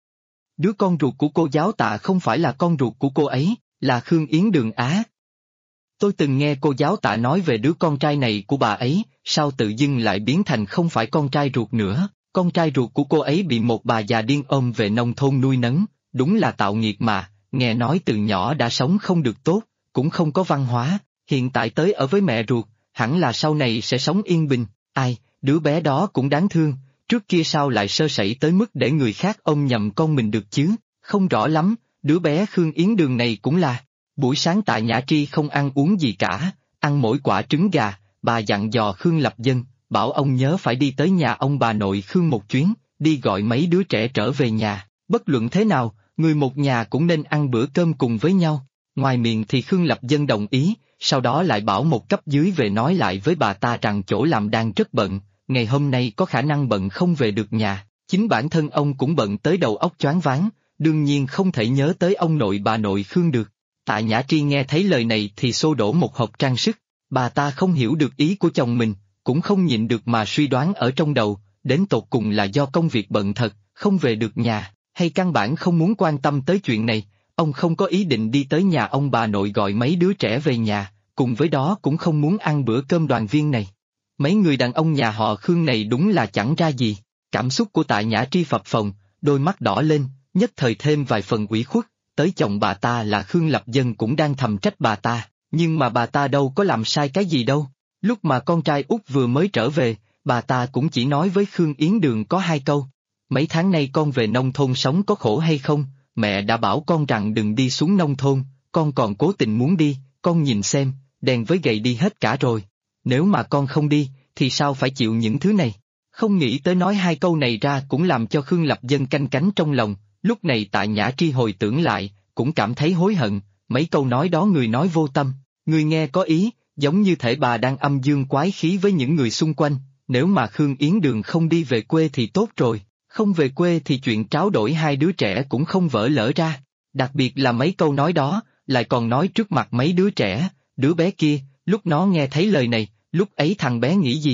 Đứa con ruột của cô giáo Tạ không phải là con ruột của cô ấy, là Khương Yến Đường Á. Tôi từng nghe cô giáo Tạ nói về đứa con trai này của bà ấy, sao tự dưng lại biến thành không phải con trai ruột nữa, con trai ruột của cô ấy bị một bà già điên ôm về nông thôn nuôi nấng. Đúng là tạo nghiệp mà, nghe nói từ nhỏ đã sống không được tốt, cũng không có văn hóa, hiện tại tới ở với mẹ ruột, hẳn là sau này sẽ sống yên bình, ai, đứa bé đó cũng đáng thương, trước kia sao lại sơ sẩy tới mức để người khác ôm nhầm con mình được chứ, không rõ lắm, đứa bé Khương Yến Đường này cũng là. Buổi sáng Tạ Nhã Tri không ăn uống gì cả, ăn mỗi quả trứng gà, bà dặn dò Khương Lập Dân, bảo ông nhớ phải đi tới nhà ông bà nội Khương một chuyến, đi gọi mấy đứa trẻ trở về nhà, bất luận thế nào. Người một nhà cũng nên ăn bữa cơm cùng với nhau. Ngoài miệng thì Khương Lập Dân đồng ý, sau đó lại bảo một cấp dưới về nói lại với bà ta rằng chỗ làm đang rất bận, ngày hôm nay có khả năng bận không về được nhà. Chính bản thân ông cũng bận tới đầu óc choáng váng, đương nhiên không thể nhớ tới ông nội bà nội Khương được. Tạ Nhã Tri nghe thấy lời này thì xô đổ một hộp trang sức, bà ta không hiểu được ý của chồng mình, cũng không nhịn được mà suy đoán ở trong đầu, đến tột cùng là do công việc bận thật, không về được nhà. Hay căn bản không muốn quan tâm tới chuyện này, ông không có ý định đi tới nhà ông bà nội gọi mấy đứa trẻ về nhà, cùng với đó cũng không muốn ăn bữa cơm đoàn viên này. Mấy người đàn ông nhà họ Khương này đúng là chẳng ra gì, cảm xúc của Tạ Nhã Tri phập phồng, đôi mắt đỏ lên, nhất thời thêm vài phần ủy khuất, tới chồng bà ta là Khương Lập Dân cũng đang thầm trách bà ta, nhưng mà bà ta đâu có làm sai cái gì đâu. Lúc mà con trai út vừa mới trở về, bà ta cũng chỉ nói với Khương Yến Đường có 2 câu. Mấy tháng nay con về nông thôn sống có khổ hay không, mẹ đã bảo con rằng đừng đi xuống nông thôn, con còn cố tình muốn đi, con nhìn xem, đèn với gậy đi hết cả rồi. Nếu mà con không đi, thì sao phải chịu những thứ này? Không nghĩ tới nói 2 câu này ra cũng làm cho Khương Lập Dân canh cánh trong lòng, lúc này Tạ Nhã Tri hồi tưởng lại, cũng cảm thấy hối hận, mấy câu nói đó người nói vô tâm, người nghe có ý, giống như thể bà đang âm dương quái khí với những người xung quanh, nếu mà Khương Yến Đường không đi về quê thì tốt rồi. Không về quê thì chuyện tráo đổi 2 đứa trẻ cũng không vỡ lỡ ra, đặc biệt là mấy câu nói đó, lại còn nói trước mặt mấy đứa trẻ, đứa bé kia, lúc nó nghe thấy lời này, lúc ấy thằng bé nghĩ gì?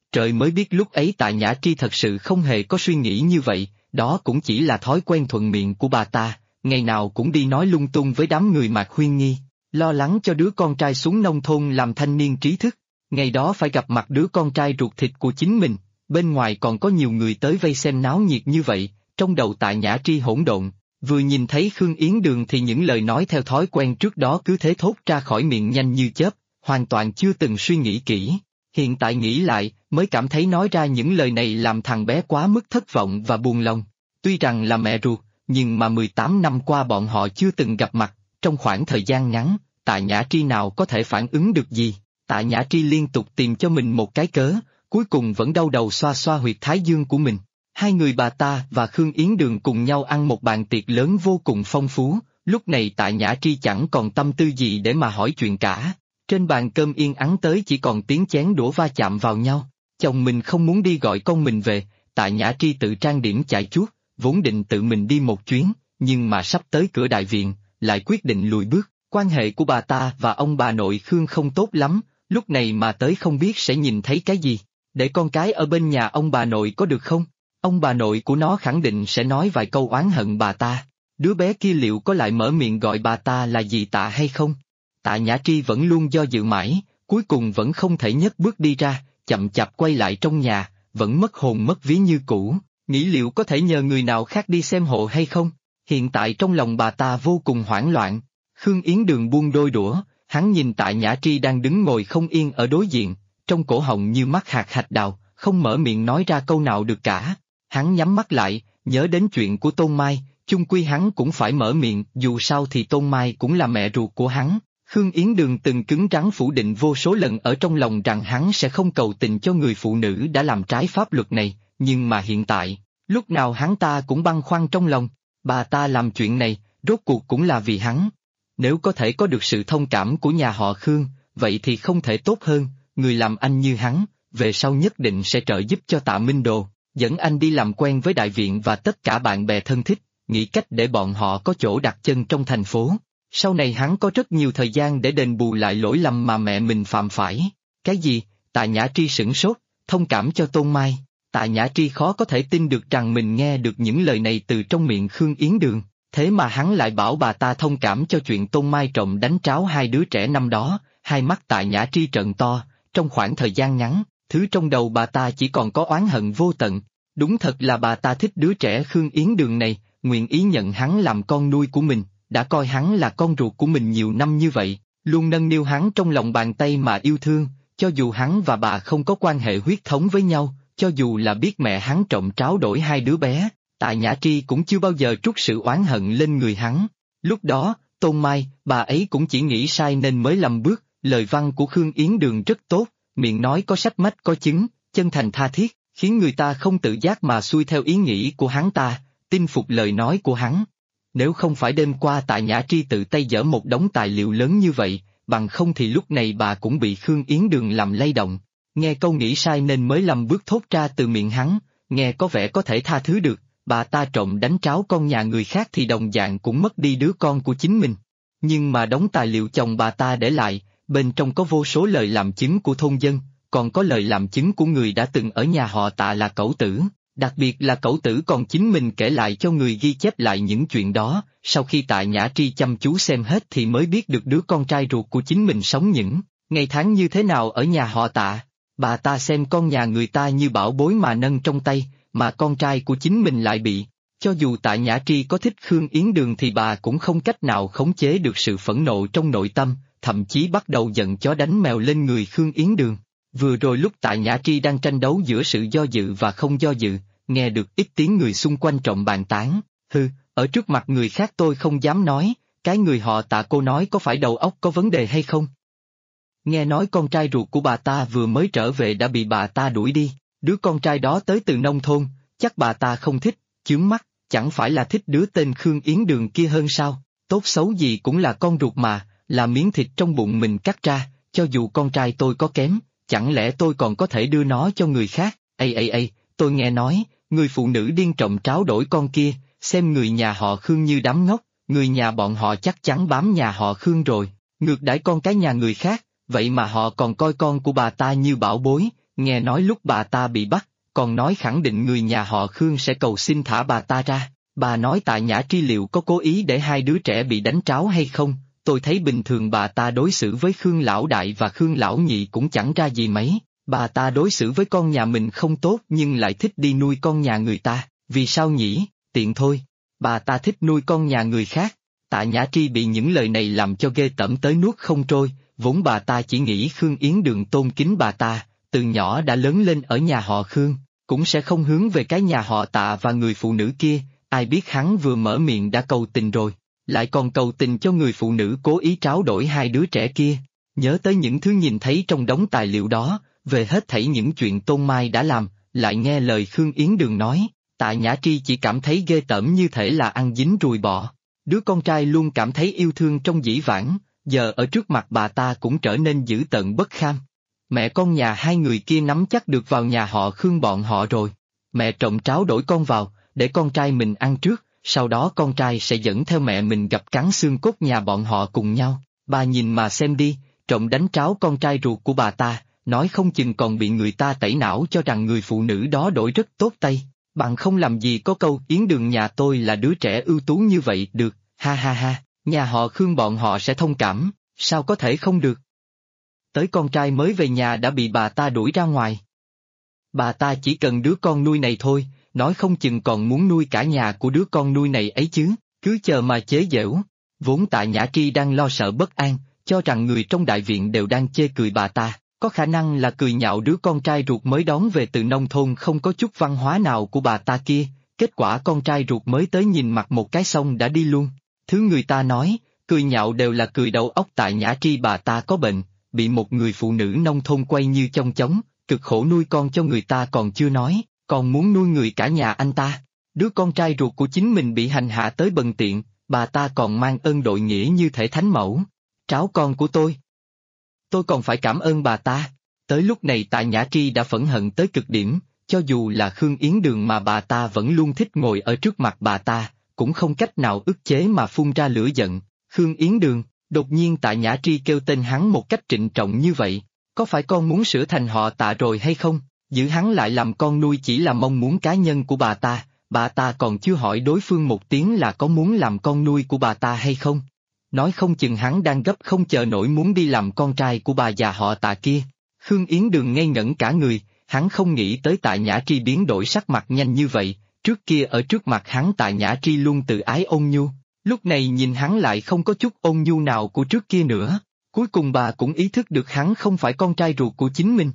Trời mới biết lúc ấy Tạ Nhã Tri thật sự không hề có suy nghĩ như vậy, đó cũng chỉ là thói quen thuận miệng của bà ta, ngày nào cũng đi nói lung tung với đám người Mạc Huyên Nghi, lo lắng cho đứa con trai xuống nông thôn làm thanh niên trí thức. Ngày đó phải gặp mặt đứa con trai ruột thịt của chính mình, bên ngoài còn có nhiều người tới vây xem náo nhiệt như vậy, trong đầu Tạ Nhã Tri hỗn độn, vừa nhìn thấy Khương Yến Đường thì những lời nói theo thói quen trước đó cứ thế thốt ra khỏi miệng nhanh như chớp, hoàn toàn chưa từng suy nghĩ kỹ. Hiện tại nghĩ lại, mới cảm thấy nói ra những lời này làm thằng bé quá mức thất vọng và buồn lòng. Tuy rằng là mẹ ruột, nhưng mà 18 năm qua bọn họ chưa từng gặp mặt, trong khoảng thời gian ngắn, Tạ Nhã Tri nào có thể phản ứng được gì. Tạ Nhã Tri liên tục tìm cho mình một cái cớ, cuối cùng vẫn đau đầu xoa xoa huyệt thái dương của mình. Hai người bà ta và Khương Yến Đường cùng nhau ăn một bàn tiệc lớn vô cùng phong phú, lúc này Tạ Nhã Tri chẳng còn tâm tư gì để mà hỏi chuyện cả. Trên bàn cơm yên ắng tới chỉ còn tiếng chén đũa va chạm vào nhau. Chồng mình không muốn đi gọi con mình về, Tạ Nhã Tri tự trang điểm chạy chuốt, vốn định tự mình đi một chuyến, nhưng mà sắp tới cửa đại viện, lại quyết định lùi bước. Quan hệ của bà ta và ông bà nội Khương không tốt lắm, lúc này mà tới không biết sẽ nhìn thấy cái gì. Để con cái ở bên nhà ông bà nội có được không? Ông bà nội của nó khẳng định sẽ nói vài câu oán hận bà ta. Đứa bé kia liệu có lại mở miệng gọi bà ta là dì Tạ hay không? Tạ Nhã Tri vẫn luôn do dự mãi, cuối cùng vẫn không thể nhấc bước đi ra, chậm chạp quay lại trong nhà, vẫn mất hồn mất ví như cũ, nghĩ liệu có thể nhờ người nào khác đi xem hộ hay không. Hiện tại trong lòng bà ta vô cùng hoảng loạn. Khương Yến Đường buông đôi đũa, hắn nhìn Tạ Nhã Tri đang đứng ngồi không yên ở đối diện, trong cổ họng như mắc hạt hạch đào, không mở miệng nói ra câu nào được cả. Hắn nhắm mắt lại, nhớ đến chuyện của Tôn Mai, chung quy hắn cũng phải mở miệng, dù sao thì Tôn Mai cũng là mẹ ruột của hắn. Khương Yến Đường từng cứng rắn phủ định vô số lần ở trong lòng rằng hắn sẽ không cầu tình cho người phụ nữ đã làm trái pháp luật này, nhưng mà hiện tại, lúc nào hắn ta cũng băn khoăn trong lòng, bà ta làm chuyện này, rốt cuộc cũng là vì hắn. Nếu có thể có được sự thông cảm của nhà họ Khương, vậy thì không thể tốt hơn, người làm anh như hắn, về sau nhất định sẽ trợ giúp cho Tạ Minh Đồ, dẫn anh đi làm quen với đại viện và tất cả bạn bè thân thích, nghĩ cách để bọn họ có chỗ đặt chân trong thành phố. Sau này hắn có rất nhiều thời gian để đền bù lại lỗi lầm mà mẹ mình phạm phải. Cái gì? Tạ Nhã Tri sửng sốt, thông cảm cho Tôn Mai. Tạ Nhã Tri khó có thể tin được rằng mình nghe được những lời này từ trong miệng Khương Yến Đường, thế mà hắn lại bảo bà ta thông cảm cho chuyện Tôn Mai trộm đánh tráo hai đứa trẻ năm đó. Hai mắt Tạ Nhã Tri trợn to, trong khoảng thời gian ngắn, thứ trong đầu bà ta chỉ còn có oán hận vô tận. Đúng thật là bà ta thích đứa trẻ Khương Yến Đường này, nguyện ý nhận hắn làm con nuôi của mình, đã coi hắn là con ruột của mình nhiều năm như vậy, luôn nâng niu hắn trong lòng bàn tay mà yêu thương, cho dù hắn và bà không có quan hệ huyết thống với nhau, cho dù là biết mẹ hắn trộm tráo đổi hai đứa bé, Tạ Nhã Tri cũng chưa bao giờ trút sự oán hận lên người hắn. Lúc đó, Tôn Mai, bà ấy cũng chỉ nghĩ sai nên mới lầm bước, lời văn của Khương Yến Đường rất tốt, miệng nói có sách mách có chứng, chân thành tha thiết, khiến người ta không tự giác mà xuôi theo ý nghĩ của hắn ta, tin phục lời nói của hắn. Nếu không phải đêm qua Tạ Nhã Tri tự tay dỡ một đống tài liệu lớn như vậy, bằng không thì lúc này bà cũng bị Khương Yến Đường làm lay động. Nghe câu nghĩ sai nên mới lầm bước thốt ra từ miệng hắn, nghe có vẻ có thể tha thứ được, bà ta trộm đánh tráo con nhà người khác thì đồng dạng cũng mất đi đứa con của chính mình. Nhưng mà đống tài liệu chồng bà ta để lại, bên trong có vô số lời làm chứng của thôn dân, còn có lời làm chứng của người đã từng ở nhà họ Tạ là Cẩu Tử. Đặc biệt là Cẩu Tử còn chính mình kể lại cho người ghi chép lại những chuyện đó, sau khi Tạ Nhã Tri chăm chú xem hết thì mới biết được đứa con trai ruột của chính mình sống những ngày tháng như thế nào ở nhà họ Tạ. Bà ta xem con nhà người ta như bảo bối mà nâng trong tay, mà con trai của chính mình lại bị. Cho dù Tạ Nhã Tri có thích Khương Yến Đường thì bà cũng không cách nào khống chế được sự phẫn nộ trong nội tâm, thậm chí bắt đầu giận chó đánh mèo lên người Khương Yến Đường. Vừa rồi lúc Tạ Nhã Tri đang tranh đấu giữa sự do dự và không do dự, nghe được ít tiếng người xung quanh trộm bàn tán, ở trước mặt người khác tôi không dám nói, cái người họ Tạ cô nói có phải đầu óc có vấn đề hay không? Nghe nói con trai ruột của bà ta vừa mới trở về đã bị bà ta đuổi đi, đứa con trai đó tới từ nông thôn, chắc bà ta không thích, chướng mắt, chẳng phải là thích đứa tên Khương Yến Đường kia hơn sao, tốt xấu gì cũng là con ruột mà, là miếng thịt trong bụng mình cắt ra, cho dù con trai tôi có kém, chẳng lẽ tôi còn có thể đưa nó cho người khác, tôi nghe nói, người phụ nữ điên trộm tráo đổi con kia, xem người nhà họ Khương như đám ngốc, người nhà bọn họ chắc chắn bám nhà họ Khương rồi, ngược đãi con cái nhà người khác, vậy mà họ còn coi con của bà ta như bảo bối, nghe nói lúc bà ta bị bắt, còn nói khẳng định người nhà họ Khương sẽ cầu xin thả bà ta ra. Bà nói Tạ Nhã Tri liệu có cố ý để hai đứa trẻ bị đánh tráo hay không, tôi thấy bình thường bà ta đối xử với Khương Lão Đại và Khương Lão Nhị cũng chẳng ra gì mấy, bà ta đối xử với con nhà mình không tốt nhưng lại thích đi nuôi con nhà người ta, vì sao nhỉ, tiện thôi, bà ta thích nuôi con nhà người khác. Tạ Nhã Tri bị những lời này làm cho ghê tởm tới nuốt không trôi, vốn bà ta chỉ nghĩ Khương Yến Đường tôn kính bà ta, từ nhỏ đã lớn lên ở nhà họ Khương, cũng sẽ không hướng về cái nhà họ Tạ và người phụ nữ kia, ai biết hắn vừa mở miệng đã cầu tình rồi, lại còn cầu tình cho người phụ nữ cố ý tráo đổi hai đứa trẻ kia. Nhớ tới những thứ nhìn thấy trong đống tài liệu đó, về hết thảy những chuyện Tôn Mai đã làm, lại nghe lời Khương Yến Đường nói, Tạ Nhã Tri chỉ cảm thấy ghê tởm như thể là ăn dính ruồi bọ. Đứa con trai luôn cảm thấy yêu thương trong dĩ vãng, giờ ở trước mặt bà ta cũng trở nên dữ tợn bất kham. Mẹ con nhà hai người kia nắm chắc được vào nhà họ Khương bọn họ rồi. Mẹ trộn tráo đổi con vào, để con trai mình ăn trước, sau đó con trai sẽ dẫn theo mẹ mình gặp cắn xương cốt nhà bọn họ cùng nhau. Bà nhìn mà xem đi, trộn đánh tráo con trai ruột của bà ta, nói không chừng còn bị người ta tẩy não cho rằng người phụ nữ đó đổi rất tốt tay. Bạn không làm gì có câu Yến Đường nhà tôi là đứa trẻ ưu tú như vậy được, ha ha ha, nhà họ Khương bọn họ sẽ thông cảm, sao có thể không được. Tới con trai mới về nhà đã bị bà ta đuổi ra ngoài. Bà ta chỉ cần đứa con nuôi này thôi, nói không chừng còn muốn nuôi cả nhà của đứa con nuôi này ấy chứ, cứ chờ mà chế giễu. Vốn Tạ Nhã Tri đang lo sợ bất an, cho rằng người trong đại viện đều đang chê cười bà ta, có khả năng là cười nhạo đứa con trai ruột mới đón về từ nông thôn không có chút văn hóa nào của bà ta kia, kết quả con trai ruột mới tới nhìn mặt một cái xong đã đi luôn. Thứ người ta nói, cười nhạo đều là cười đầu óc. Tạ Nhã Tri bà ta có bệnh, bị một người phụ nữ nông thôn quay như chong chóng, cực khổ nuôi con cho người ta còn chưa nói, còn muốn nuôi người cả nhà anh ta. Đứa con trai ruột của chính mình bị hành hạ tới bần tiện, bà ta còn mang ơn đội nghĩa như thể thánh mẫu. Tráo con của tôi còn phải cảm ơn bà ta. Tới lúc này Tạ Nhã Tri đã phẫn hận tới cực điểm, cho dù là Khương Yến Đường mà bà ta vẫn luôn thích ngồi ở trước mặt bà ta, cũng không cách nào ức chế mà phun ra lửa giận. Khương Yến Đường, đột nhiên Tạ Nhã Tri kêu tên hắn một cách trịnh trọng như vậy, có phải con muốn sửa thành họ Tạ rồi hay không? Giữ hắn lại làm con nuôi chỉ là mong muốn cá nhân của bà ta còn chưa hỏi đối phương một tiếng là có muốn làm con nuôi của bà ta hay không. Nói không chừng hắn đang gấp không chờ nổi muốn đi làm con trai của bà già họ Tạ kia. Khương Yến Đường ngây ngẩn cả người, hắn không nghĩ tới Tạ Nhã Tri biến đổi sắc mặt nhanh như vậy, trước kia ở trước mặt hắn Tạ Nhã Tri luôn tự ái ôn nhu, lúc này nhìn hắn lại không có chút ôn nhu nào của trước kia nữa. Cuối cùng bà cũng ý thức được hắn không phải con trai ruột của chính mình.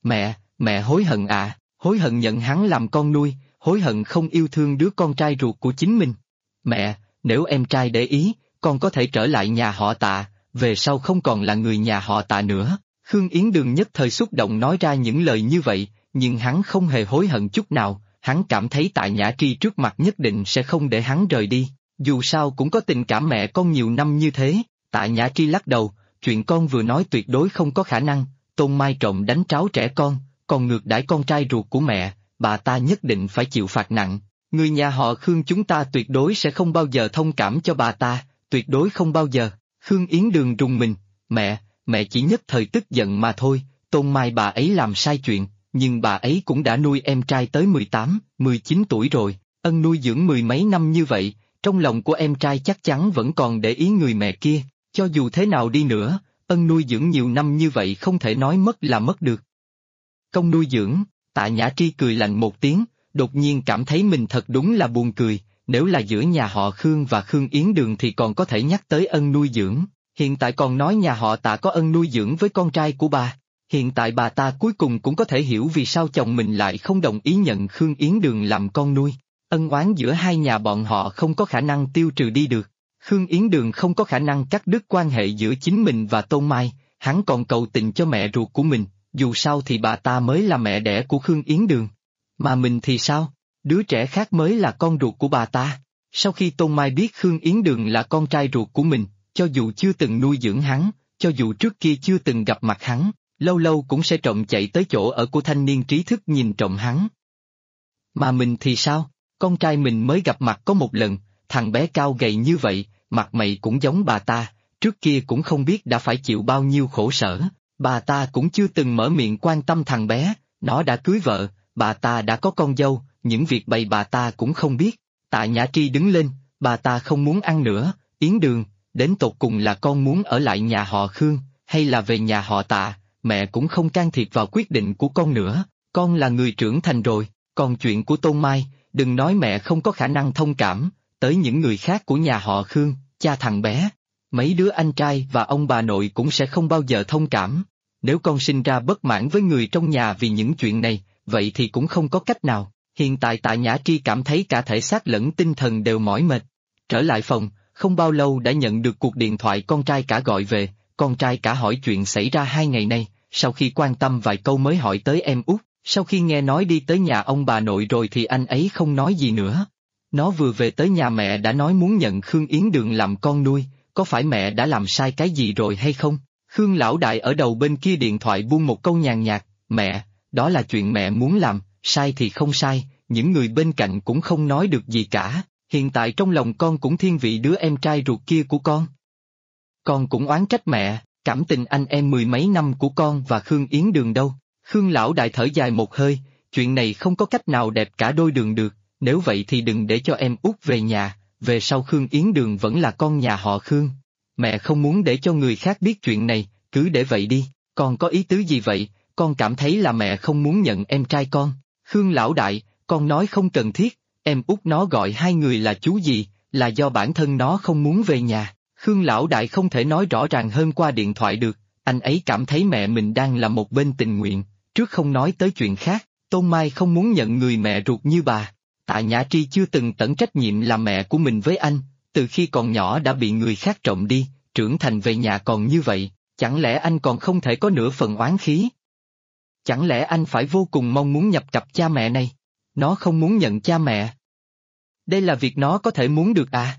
Mẹ hối hận ạ, hối hận nhận hắn làm con nuôi, hối hận không yêu thương đứa con trai ruột của chính mình. Mẹ, nếu em trai để ý, con có thể trở lại nhà họ Tạ, về sau không còn là người nhà họ Tạ nữa. Khương Yến Đường nhất thời xúc động nói ra những lời như vậy, nhưng hắn không hề hối hận chút nào, hắn cảm thấy Tạ Nhã Tri trước mặt nhất định sẽ không để hắn rời đi, dù sao cũng có tình cảm mẹ con nhiều năm như thế. Tạ Nhã Tri lắc đầu, chuyện con vừa nói tuyệt đối không có khả năng, Tôn Mai trộm đánh tráo trẻ con, còn ngược đãi con trai ruột của mẹ, bà ta nhất định phải chịu phạt nặng, người nhà họ Khương chúng ta tuyệt đối sẽ không bao giờ thông cảm cho bà ta, tuyệt đối không bao giờ. Khương Yến Đường rùng mình, mẹ chỉ nhất thời tức giận mà thôi, Tôn Mai bà ấy làm sai chuyện, nhưng bà ấy cũng đã nuôi em trai tới 18, 19 tuổi rồi, ân nuôi dưỡng mười mấy năm như vậy, trong lòng của em trai chắc chắn vẫn còn để ý người mẹ kia, cho dù thế nào đi nữa, ân nuôi dưỡng nhiều năm như vậy không thể nói mất là mất được. Công nuôi dưỡng, Tạ Nhã Tri cười lạnh một tiếng, đột nhiên cảm thấy mình thật đúng là buồn cười, nếu là giữa nhà họ Khương và Khương Yến Đường thì còn có thể nhắc tới ân nuôi dưỡng, hiện tại còn nói nhà họ Tạ có ân nuôi dưỡng với con trai của bà. Hiện tại bà ta cuối cùng cũng có thể hiểu vì sao chồng mình lại không đồng ý nhận Khương Yến Đường làm con nuôi. Ân oán giữa hai nhà bọn họ không có khả năng tiêu trừ đi được. Khương Yến Đường không có khả năng cắt đứt quan hệ giữa chính mình và Tôn Mai, hắn còn cầu tình cho mẹ ruột của mình, dù sao thì bà ta mới là mẹ đẻ của Khương Yến Đường. Mà mình thì sao? Đứa trẻ khác mới là con ruột của bà ta. Sau khi Tôn Mai biết Khương Yến Đường là con trai ruột của mình, cho dù chưa từng nuôi dưỡng hắn, cho dù trước kia chưa từng gặp mặt hắn, lâu lâu cũng sẽ trộm chạy tới chỗ ở của thanh niên trí thức nhìn trộm hắn. Mà mình thì sao? Con trai mình mới gặp mặt có một lần, thằng bé cao gầy như vậy, mặt mày cũng giống bà ta, trước kia cũng không biết đã phải chịu bao nhiêu khổ sở, bà ta cũng chưa từng mở miệng quan tâm thằng bé, nó đã cưới vợ, bà ta đã có con dâu, những việc bậy bà ta cũng không biết. Tạ Nhã Tri đứng lên, bà ta không muốn ăn nữa, Yến Đường, đến tột cùng là con muốn ở lại nhà họ Khương, hay là về nhà họ Tạ, mẹ cũng không can thiệp vào quyết định của con nữa, con là người trưởng thành rồi, còn chuyện của Tôn Mai, đừng nói mẹ không có khả năng thông cảm, tới những người khác của nhà họ Khương, cha thằng bé, mấy đứa anh trai và ông bà nội cũng sẽ không bao giờ thông cảm. Nếu con sinh ra bất mãn với người trong nhà vì những chuyện này, vậy thì cũng không có cách nào. Hiện tại Tạ Nhã Tri cảm thấy cả thể xác lẫn tinh thần đều mỏi mệt. Trở lại phòng, không bao lâu đã nhận được cuộc điện thoại con trai cả gọi về, con trai cả hỏi chuyện xảy ra 2 ngày nay, sau khi quan tâm vài câu mới hỏi tới em út, sau khi nghe nói đi tới nhà ông bà nội rồi thì anh ấy không nói gì nữa. Nó vừa về tới nhà mẹ đã nói muốn nhận Khương Yến Đường làm con nuôi, có phải mẹ đã làm sai cái gì rồi hay không? Khương lão đại ở đầu bên kia điện thoại buông một câu nhàn nhạt, mẹ, đó là chuyện mẹ muốn làm, sai thì không sai, những người bên cạnh cũng không nói được gì cả, hiện tại trong lòng con cũng thiên vị đứa em trai ruột kia của con. Con cũng oán trách mẹ, cảm tình anh em 10 mấy năm của con và Khương Yến Đường đâu. Khương lão đại thở dài một hơi, chuyện này không có cách nào đẹp cả đôi đường được, nếu vậy thì đừng để cho em út về nhà, về sau Khương Yến Đường vẫn là con nhà họ Khương. Mẹ không muốn để cho người khác biết chuyện này, cứ để vậy đi, con có ý tứ gì vậy, con cảm thấy là mẹ không muốn nhận em trai con. Khương lão đại, con nói không cần thiết, em út nó gọi hai người là chú gì, là do bản thân nó không muốn về nhà. Khương lão đại không thể nói rõ ràng hơn qua điện thoại được, anh ấy cảm thấy mẹ mình đang là một bên tình nguyện, trước không nói tới chuyện khác, Tôn Mai không muốn nhận người mẹ ruột như bà. Tạ Nhã Tri chưa từng tận trách nhiệm làm mẹ của mình với anh, từ khi còn nhỏ đã bị người khác trộm đi, trưởng thành về nhà còn như vậy, chẳng lẽ anh còn không thể có nửa phần oán khí? Chẳng lẽ anh phải vô cùng mong muốn nhập cặp cha mẹ này? Nó không muốn nhận cha mẹ. Đây là việc nó có thể muốn được à?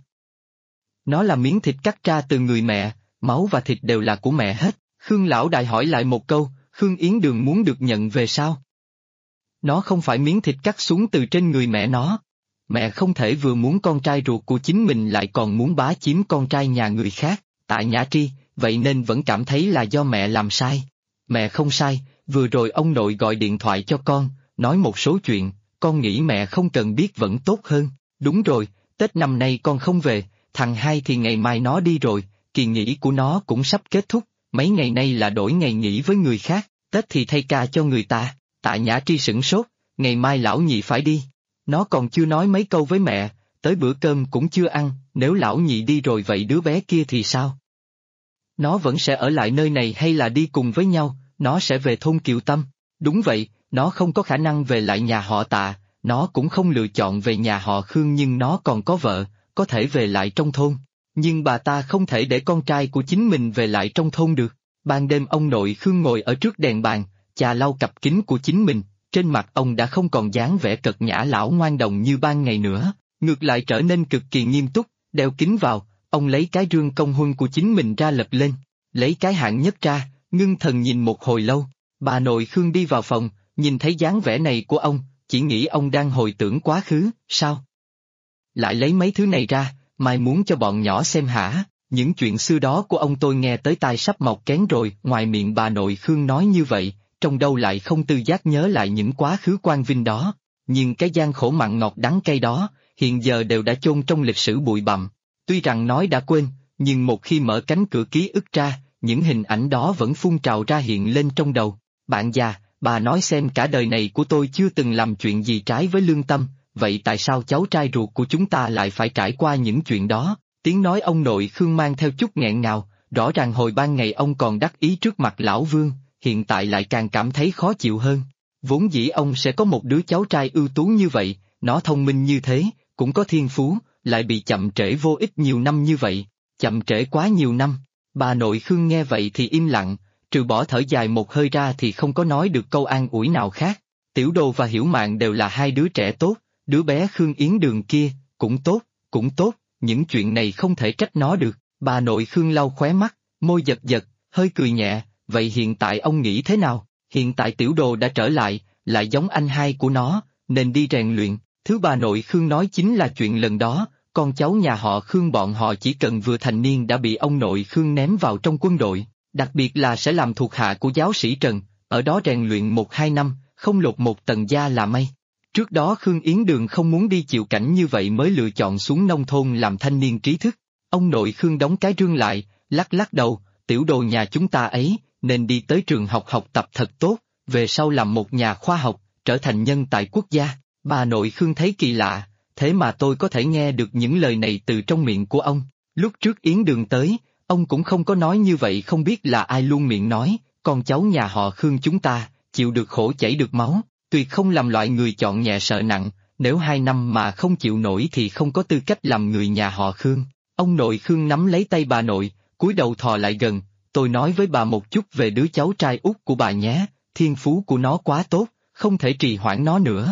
Nó là miếng thịt cắt ra từ người mẹ, máu và thịt đều là của mẹ hết. Khương lão đại hỏi lại một câu, Khương Yến Đường muốn được nhận về sao? Nó không phải miếng thịt cắt xuống từ trên người mẹ nó. Mẹ không thể vừa muốn con trai ruột của chính mình lại còn muốn bá chiếm con trai nhà người khác. Tạ Nhã Tri, vậy nên vẫn cảm thấy là do mẹ làm sai. Mẹ không sai, vừa rồi ông nội gọi điện thoại cho con, nói một số chuyện, con nghĩ mẹ không cần biết vẫn tốt hơn. Đúng rồi, Tết năm nay con không về, thằng hai thì ngày mai nó đi rồi, kỳ nghỉ của nó cũng sắp kết thúc, mấy ngày nay là đổi ngày nghỉ với người khác, Tết thì thay ca cho người ta. Tạ Nhã Tri sửng sốt, ngày mai lão nhị phải đi. Nó còn chưa nói mấy câu với mẹ, tới bữa cơm cũng chưa ăn, nếu lão nhị đi rồi vậy đứa bé kia thì sao? Nó vẫn sẽ ở lại nơi này hay là đi cùng với nhau, nó sẽ về thôn Kiều Tâm. Đúng vậy, nó không có khả năng về lại nhà họ Tạ, nó cũng không lựa chọn về nhà họ Khương nhưng nó còn có vợ, có thể về lại trong thôn. Nhưng bà ta không thể để con trai của chính mình về lại trong thôn được. Ban đêm ông nội Khương ngồi ở trước đèn bàn, chà lau cặp kính của chính mình, trên mặt ông đã không còn dáng vẻ cật nhã lão ngoan đồng như ban ngày nữa, ngược lại trở nên cực kỳ nghiêm túc, đeo kính vào, ông lấy cái rương công huân của chính mình ra lật lên, lấy cái hạng nhất ra, ngưng thần nhìn một hồi lâu. Bà nội Khương đi vào phòng, nhìn thấy dáng vẻ này của ông, chỉ nghĩ ông đang hồi tưởng quá khứ, sao? Lại lấy mấy thứ này ra, mai muốn cho bọn nhỏ xem hả? Những chuyện xưa đó của ông tôi nghe tới tai sắp mọc kén rồi. Ngoài miệng bà nội Khương nói như vậy, trong đâu lại không tự giác nhớ lại những quá khứ quang vinh đó. Nhưng cái gian khổ mặn ngọt đắng cay đó, hiện giờ đều đã chôn trong lịch sử bụi bặm. Tuy rằng nói đã quên, nhưng một khi mở cánh cửa ký ức ra, những hình ảnh đó vẫn phun trào ra hiện lên trong đầu. Bạn già, bà nói xem cả đời này của tôi chưa từng làm chuyện gì trái với lương tâm, vậy tại sao cháu trai ruột của chúng ta lại phải trải qua những chuyện đó? Tiếng nói ông nội Khương mang theo chút nghẹn ngào, rõ ràng hồi ban ngày ông còn đắc ý trước mặt lão Vương, hiện tại lại càng cảm thấy khó chịu hơn. Vốn dĩ ông sẽ có một đứa cháu trai ưu tú như vậy, nó thông minh như thế, cũng có thiên phú, lại bị chậm trễ vô ích nhiều năm như vậy, chậm trễ quá nhiều năm. Bà nội Khương nghe vậy thì im lặng, trừ bỏ thở dài một hơi ra thì không có nói được câu an ủi nào khác. Tiểu Đồ và Hiểu Mạn đều là hai đứa trẻ tốt, đứa bé Khương Yến Đường kia, cũng tốt, những chuyện này không thể trách nó được. Bà nội Khương lau khóe mắt, môi giật giật, hơi cười nhẹ, vậy hiện tại ông nghĩ thế nào? Hiện tại Tiểu Đồ đã trở lại giống anh hai của nó, nên đi rèn luyện. Thứ bà nội Khương nói chính là chuyện lần đó, con cháu nhà họ Khương bọn họ chỉ cần vừa thành niên đã bị ông nội Khương ném vào trong quân đội, đặc biệt là sẽ làm thuộc hạ của giáo sĩ Trần, ở đó rèn luyện 1-2 năm, không lột một tầng da là may. Trước đó Khương Yến Đường không muốn đi chịu cảnh như vậy mới lựa chọn xuống nông thôn làm thanh niên trí thức. Ông nội Khương đóng cái rương lại, lắc lắc đầu, tiểu đồ nhà chúng ta ấy, nên đi tới trường học học tập thật tốt, về sau làm một nhà khoa học, trở thành nhân tài quốc gia. Bà nội Khương thấy kỳ lạ, thế mà tôi có thể nghe được những lời này từ trong miệng của ông. Lúc trước Yến Đường tới, ông cũng không có nói như vậy, không biết là ai luôn miệng nói, con cháu nhà họ Khương chúng ta, chịu được khổ chảy được máu, tuyệt không làm loại người chọn nhẹ sợ nặng, nếu 2 năm mà không chịu nổi thì không có tư cách làm người nhà họ Khương. Ông nội Khương nắm lấy tay bà nội, cúi đầu thò lại gần, tôi nói với bà một chút về đứa cháu trai út của bà nhé, thiên phú của nó quá tốt, không thể trì hoãn nó nữa.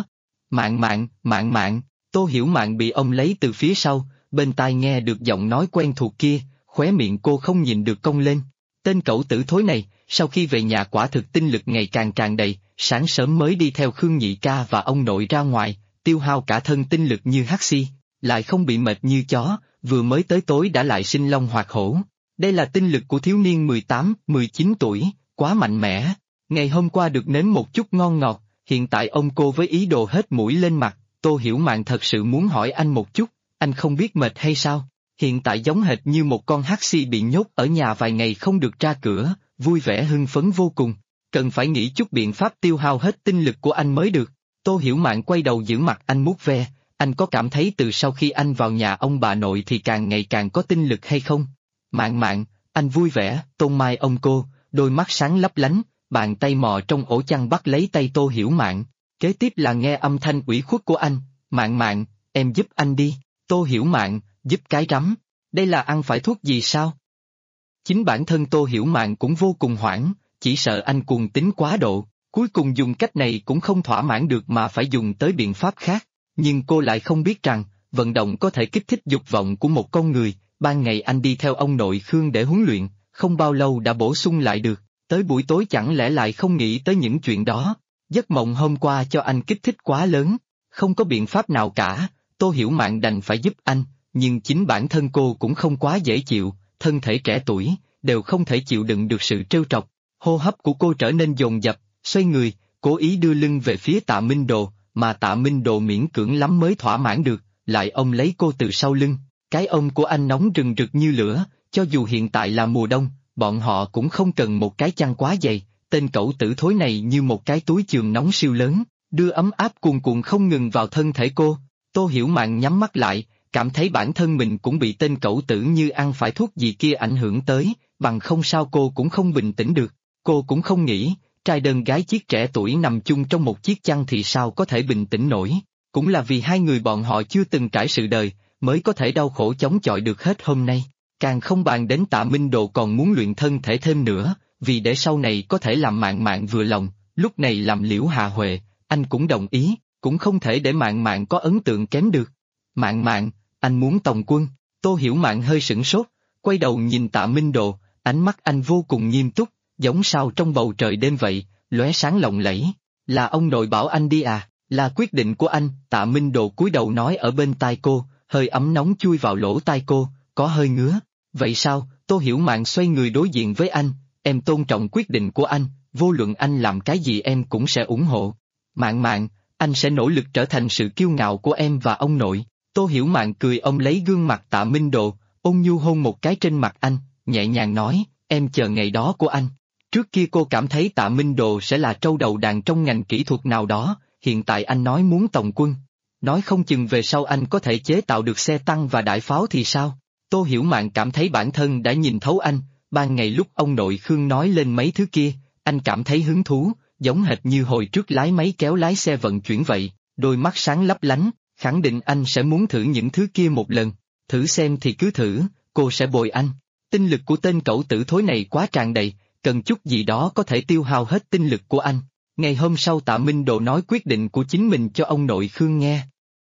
Mạn, Tô Hiểu Mạn bị ông lấy từ phía sau, bên tai nghe được giọng nói quen thuộc kia, khóe miệng cô không nhìn được cong lên. Tên cẩu tử thối này, sau khi về nhà quả thực tinh lực ngày càng tràn đầy, sáng sớm mới đi theo Khương Nhị ca và ông nội ra ngoài, tiêu hao cả thân tinh lực như hắc xi, lại không bị mệt như chó, vừa mới tới tối đã lại sinh long hoạt hổ. Đây là tinh lực của thiếu niên 18, 19 tuổi, quá mạnh mẽ. Ngày hôm qua được nếm một chút ngon ngọt, hiện tại ông cô với ý đồ hết mũi lên mặt. Tô Hiểu Mạn thật sự muốn hỏi anh một chút, anh không biết mệt hay sao? Hiện tại giống hệt như một con hắc xi bị nhốt ở nhà vài ngày không được ra cửa, vui vẻ hưng phấn vô cùng. Cần phải nghĩ chút biện pháp tiêu hao hết tinh lực của anh mới được. Tô Hiểu Mạn quay đầu giữ mặt anh vuốt ve, anh có cảm thấy từ sau khi anh vào nhà ông bà nội thì càng ngày càng có tinh lực hay không? Mạn, anh vui vẻ, tôn mai ông cô, đôi mắt sáng lấp lánh, bàn tay mò trong ổ chăn bắt lấy tay Tô Hiểu Mạn. Kế tiếp là nghe âm thanh ủy khuất của anh, Mạn, em giúp anh đi. Tô Hiểu Mạn, giúp cái rắm, đây là ăn phải thuốc gì sao? Chính bản thân Tô Hiểu Mạn cũng vô cùng hoảng, chỉ sợ anh cuồng tính quá độ, cuối cùng dùng cách này cũng không thỏa mãn được mà phải dùng tới biện pháp khác, nhưng cô lại không biết rằng, vận động có thể kích thích dục vọng của một con người, ban ngày anh đi theo ông nội Khương để huấn luyện, không bao lâu đã bổ sung lại được, tới buổi tối chẳng lẽ lại không nghĩ tới những chuyện đó, giấc mộng hôm qua cho anh kích thích quá lớn, không có biện pháp nào cả, Tô Hiểu Mạn đành phải giúp anh, nhưng chính bản thân cô cũng không quá dễ chịu, thân thể trẻ tuổi, đều không thể chịu đựng được sự trêu trọc, hô hấp của cô trở nên dồn dập, xoay người, cố ý đưa lưng về phía Tạ Minh Đồ, mà Tạ Minh Đồ miễn cưỡng lắm mới thỏa mãn được, lại ôm lấy cô từ sau lưng, cái ôm của anh nóng rừng rực như lửa, cho dù hiện tại là mùa đông, bọn họ cũng không cần một cái chăn quá dày, tên cẩu tử thối này như một cái túi chườm nóng siêu lớn, đưa ấm áp cuồn cuộn không ngừng vào thân thể cô. Tô Hiểu Mạn nhắm mắt lại, cảm thấy bản thân mình cũng bị tên cẩu tử như ăn phải thuốc gì kia ảnh hưởng tới, bằng không sao cô cũng không bình tĩnh được, cô cũng không nghĩ, trai đơn gái chiếc trẻ tuổi nằm chung trong một chiếc chăn thì sao có thể bình tĩnh nổi, cũng là vì hai người bọn họ chưa từng trải sự đời, mới có thể đau khổ chống chọi được hết hôm nay, càng không bàn đến Tạ Minh Đồ còn muốn luyện thân thể thêm nữa, vì để sau này có thể làm Mạn vừa lòng, lúc này làm Liễu Hà Huệ, anh cũng đồng ý. Cũng không thể để Mạn có ấn tượng kém được. Mạn, anh muốn tòng quân. Tô Hiểu Mạn hơi sửng sốt, quay đầu nhìn Tạ Minh Đồ, ánh mắt anh vô cùng nghiêm túc, giống sao trong bầu trời đêm vậy, lóe sáng lộng lẫy. Là ông nội bảo anh đi à, là quyết định của anh. Tạ Minh Đồ cúi đầu nói ở bên tai cô, hơi ấm nóng chui vào lỗ tai cô, có hơi ngứa. Vậy sao? Tô Hiểu Mạn xoay người đối diện với anh, em tôn trọng quyết định của anh, vô luận anh làm cái gì em cũng sẽ ủng hộ. Mạn, anh sẽ nỗ lực trở thành sự kiêu ngạo của em và ông nội. Tô Hiểu Mạn cười ôm lấy gương mặt Tạ Minh Đồ, ôn nhu hôn một cái trên mặt anh, nhẹ nhàng nói, em chờ ngày đó của anh. Trước kia cô cảm thấy Tạ Minh Đồ sẽ là trâu đầu đàn trong ngành kỹ thuật nào đó, hiện tại anh nói muốn tòng quân. Nói không chừng về sau anh có thể chế tạo được xe tăng và đại pháo thì sao? Tô Hiểu Mạn cảm thấy bản thân đã nhìn thấu anh, ban ngày lúc ông nội Khương nói lên mấy thứ kia, anh cảm thấy hứng thú, giống hệt như hồi trước lái máy kéo lái xe vận chuyển vậy, đôi mắt sáng lấp lánh, khẳng định anh sẽ muốn thử những thứ kia một lần, thử xem thì cứ thử, cô sẽ bồi anh. Tinh lực của tên cẩu tử thối này quá tràn đầy, cần chút gì đó có thể tiêu hao hết tinh lực của anh. Ngày hôm sau Tạ Minh Đồ nói quyết định của chính mình cho ông nội Khương nghe.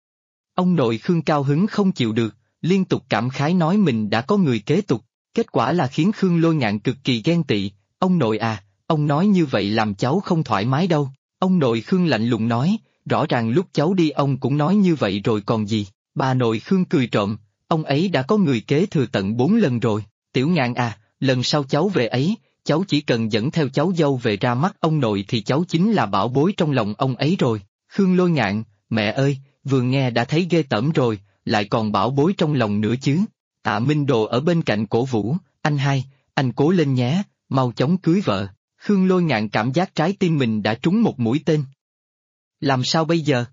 Ông nội Khương cao hứng không chịu được, liên tục cảm khái nói mình đã có người kế tục, kết quả là khiến Khương Lôi Ngạn cực kỳ ghen tị, ông nội à, ông nói như vậy làm cháu không thoải mái đâu. Ông nội Khương lạnh lùng nói, rõ ràng lúc cháu đi ông cũng nói như vậy rồi còn gì. Bà nội Khương cười trộm, ông ấy đã có người kế thừa tận 4 lần rồi. Tiểu Ngạn à, lần sau cháu về ấy, cháu chỉ cần dẫn theo cháu dâu về ra mắt ông nội thì cháu chính là bảo bối trong lòng ông ấy rồi. Khương Lôi Ngạn, mẹ ơi, vừa nghe đã thấy ghê tởm rồi, lại còn bảo bối trong lòng nữa chứ. Tạ Minh Đồ ở bên cạnh cổ vũ, anh hai, anh cố lên nhé, mau chóng cưới vợ. Khương Lôi Ngạn cảm giác trái tim mình đã trúng một mũi tên. Làm sao bây giờ?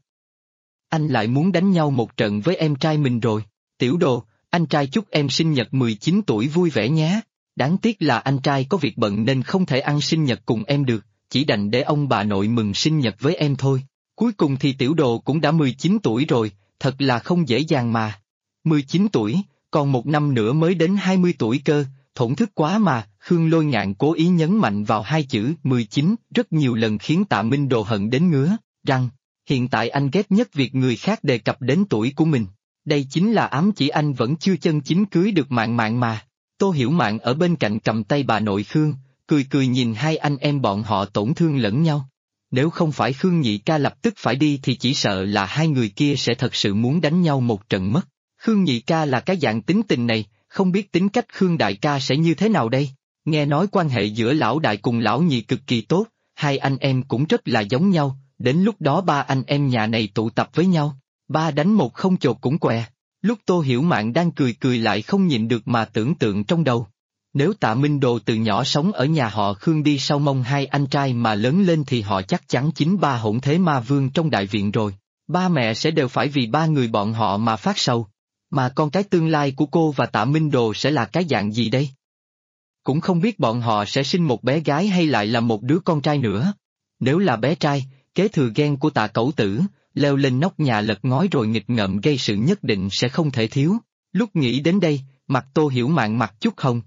Anh lại muốn đánh nhau một trận với em trai mình rồi. Tiểu Đồ, anh trai chúc em sinh nhật 19 tuổi vui vẻ nhé. Đáng tiếc là anh trai có việc bận nên không thể ăn sinh nhật cùng em được, chỉ đành để ông bà nội mừng sinh nhật với em thôi. Cuối cùng thì Tiểu Đồ cũng đã 19 tuổi rồi, thật là không dễ dàng mà. 19 tuổi, còn một năm nữa mới đến 20 tuổi cơ, thổn thức quá mà. Khương Lôi Ngạn cố ý nhấn mạnh vào hai chữ 19 rất nhiều lần khiến Tạ Minh Đồ hận đến ngứa răng. Hiện tại anh ghét nhất việc người khác đề cập đến tuổi của mình. Đây chính là ám chỉ anh vẫn chưa chân chính cưới được Mạn Mạn mà. Tô Hiểu Mạn ở bên cạnh cầm tay bà nội Khương, cười cười nhìn hai anh em bọn họ tổn thương lẫn nhau. Nếu không phải Khương nhị ca lập tức phải đi thì chỉ sợ là hai người kia sẽ thật sự muốn đánh nhau một trận mất. Khương nhị ca là cái dạng tính tình này, không biết tính cách Khương đại ca sẽ như thế nào đây. Nghe nói quan hệ giữa lão đại cùng lão nhị cực kỳ tốt, hai anh em cũng rất là giống nhau, đến lúc đó ba anh em nhà này tụ tập với nhau, ba đánh một không chột cũng què. Lúc Tô Hiểu Mạn đang cười cười lại không nhịn được mà tưởng tượng trong đầu. Nếu Tạ Minh Đồ từ nhỏ sống ở nhà họ Khương đi sau mông hai anh trai mà lớn lên thì họ chắc chắn chính ba hỗn thế ma vương trong đại viện rồi. Ba mẹ sẽ đều phải vì ba người bọn họ mà phát sầu. Mà con cái tương lai của cô và Tạ Minh Đồ sẽ là cái dạng gì đây? Cũng không biết bọn họ sẽ sinh một bé gái hay lại là một đứa con trai nữa. Nếu là bé trai, kế thừa gen của Tạ Cẩu Tử, leo lên nóc nhà lật ngói rồi nghịch ngợm gây sự nhất định sẽ không thể thiếu. Lúc nghĩ đến đây, mặt Tô Hiểu Mạn mặt chút hồng.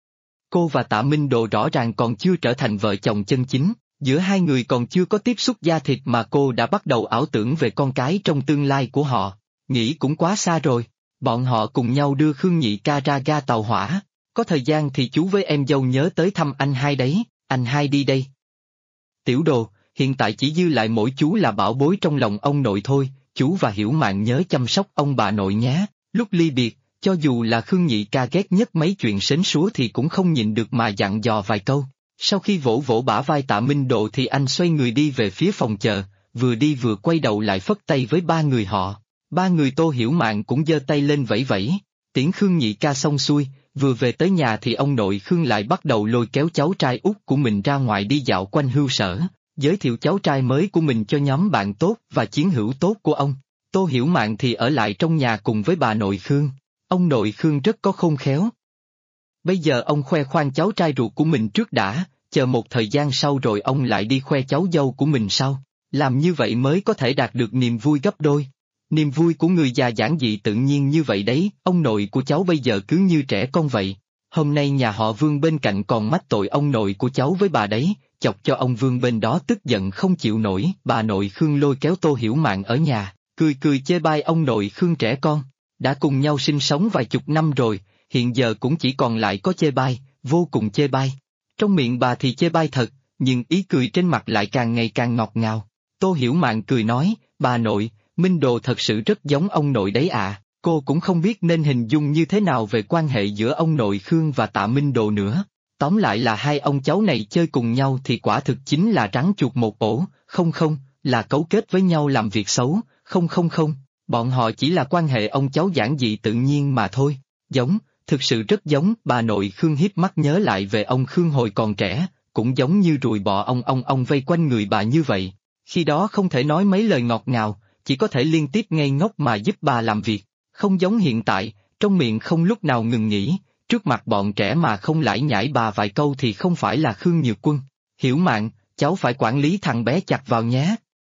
Cô và Tạ Minh Đồ rõ ràng còn chưa trở thành vợ chồng chân chính, giữa hai người còn chưa có tiếp xúc da thịt mà cô đã bắt đầu ảo tưởng về con cái trong tương lai của họ. Nghĩ cũng quá xa rồi, bọn họ cùng nhau đưa Khương nhị ca ra ga tàu hỏa. Có thời gian thì chú với em dâu nhớ tới thăm anh hai đấy, anh hai đi đây. Tiểu Đồ, hiện tại chỉ dư lại mỗi chú là bảo bối trong lòng ông nội thôi, chú và Hiểu Mạn nhớ chăm sóc ông bà nội nhé. Lúc ly biệt, cho dù là Khương nhị ca ghét nhất mấy chuyện sến súa thì cũng không nhịn được mà dặn dò vài câu. Sau khi vỗ vỗ bả vai Tạ Minh Độ thì anh xoay người đi về phía phòng chờ, vừa đi vừa quay đầu lại phất tay với ba người họ. Ba người Tô Hiểu Mạn cũng giơ tay lên vẫy vẫy, tiễn Khương nhị ca xong xuôi. Vừa về tới nhà thì ông nội Khương lại bắt đầu lôi kéo cháu trai út của mình ra ngoài đi dạo quanh hưu sở, giới thiệu cháu trai mới của mình cho nhóm bạn tốt và chiến hữu tốt của ông. Tô Hiểu Mạn thì ở lại trong nhà cùng với bà nội Khương. Ông nội Khương rất có khôn khéo. Bây giờ ông khoe khoang cháu trai ruột của mình trước đã, chờ một thời gian sau rồi ông lại đi khoe cháu dâu của mình sau. Làm như vậy mới có thể đạt được niềm vui gấp đôi. Niềm vui của người già giản dị tự nhiên như vậy đấy, ông nội của cháu bây giờ cứ như trẻ con vậy. Hôm nay nhà họ Vương bên cạnh còn mách tội ông nội của cháu với bà đấy, chọc cho ông Vương bên đó tức giận không chịu nổi. Bà nội Khương lôi kéo Tô Hiểu Mạn ở nhà, cười cười chê bai ông nội Khương trẻ con. Đã cùng nhau sinh sống vài chục năm rồi, hiện giờ cũng chỉ còn lại có chê bai, vô cùng chê bai. Trong miệng bà thì chê bai thật, nhưng ý cười trên mặt lại càng ngày càng ngọt ngào. Tô Hiểu Mạn cười nói, bà nội, Minh Đồ thật sự rất giống ông nội đấy à. Cô cũng không biết nên hình dung như thế nào về quan hệ giữa ông nội Khương và Tạ Minh Đồ nữa. Tóm lại là hai ông cháu này chơi cùng nhau thì quả thực chính là rắn chuột một ổ, không, là cấu kết với nhau làm việc xấu, không, bọn họ chỉ là quan hệ ông cháu giản dị tự nhiên mà thôi. Giống, thực sự rất giống. Bà nội Khương híp mắt nhớ lại về ông Khương hồi còn trẻ, cũng giống như ruồi bọ ong vây quanh người bà như vậy. Khi đó không thể nói mấy lời ngọt ngào, chỉ có thể liên tiếp ngây ngốc mà giúp bà làm việc. Không giống hiện tại, trong miệng không lúc nào ngừng nghỉ, trước mặt bọn trẻ mà không lải nhải bà vài câu thì không phải là Khương Nhược Quân. Hiểu Mạn, cháu phải quản lý thằng bé chặt vào nhé.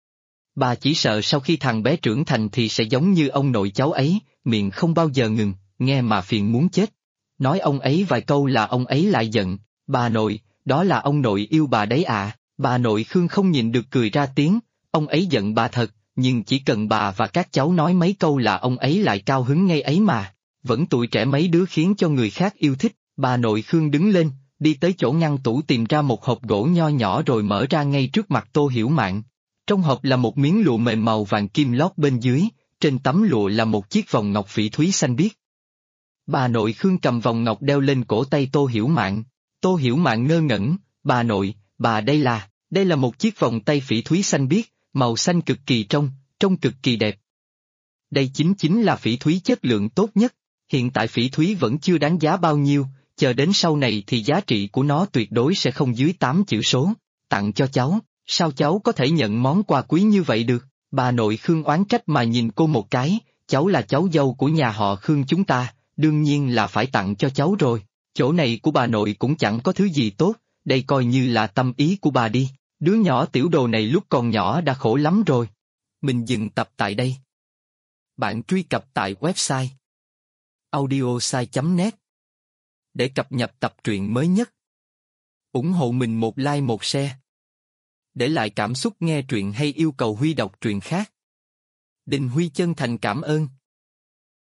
Bà chỉ sợ sau khi thằng bé trưởng thành thì sẽ giống như ông nội cháu ấy, miệng không bao giờ ngừng, nghe mà phiền muốn chết. Nói ông ấy vài câu là ông ấy lại giận, bà nội, đó là ông nội yêu bà đấy à. Bà nội Khương không nhịn được cười ra tiếng, ông ấy giận bà thật, nhưng chỉ cần bà và các cháu nói mấy câu là ông ấy lại cao hứng ngay ấy mà. Vẫn tuổi trẻ mấy đứa khiến cho người khác yêu thích. Bà nội Khương đứng lên, đi tới chỗ ngăn tủ tìm ra một hộp gỗ nho nhỏ rồi mở ra ngay trước mặt Tô Hiểu Mạn. Trong hộp là một miếng lụa mềm màu vàng kim lót bên dưới, trên tấm lụa là một chiếc vòng ngọc phỉ thúy xanh biếc. Bà nội Khương cầm vòng ngọc đeo lên cổ tay Tô Hiểu Mạn. Tô Hiểu Mạn ngơ ngẩn, bà nội, bà đây là một chiếc vòng tay phỉ thúy xanh biếc, màu xanh cực kỳ trông cực kỳ đẹp. Đây chính là phỉ thúy chất lượng tốt nhất, hiện tại phỉ thúy vẫn chưa đáng giá bao nhiêu, chờ đến sau này thì giá trị của nó tuyệt đối sẽ không dưới 8 chữ số. Tặng cho cháu, sao cháu có thể nhận món quà quý như vậy được? Bà nội Khương oán trách mà nhìn cô một cái, cháu là cháu dâu của nhà họ Khương chúng ta, đương nhiên là phải tặng cho cháu rồi. Chỗ này của bà nội cũng chẳng có thứ gì tốt, đây coi như là tâm ý của bà đi. Đứa nhỏ tiểu đồ này lúc còn nhỏ đã khổ lắm rồi. Mình dừng tập tại đây. Bạn truy cập tại website audiosai.net để cập nhật tập truyện mới nhất. Ủng hộ mình một like một share. Để lại cảm xúc nghe truyện hay yêu cầu Huy đọc truyện khác. Đình Huy chân thành cảm ơn.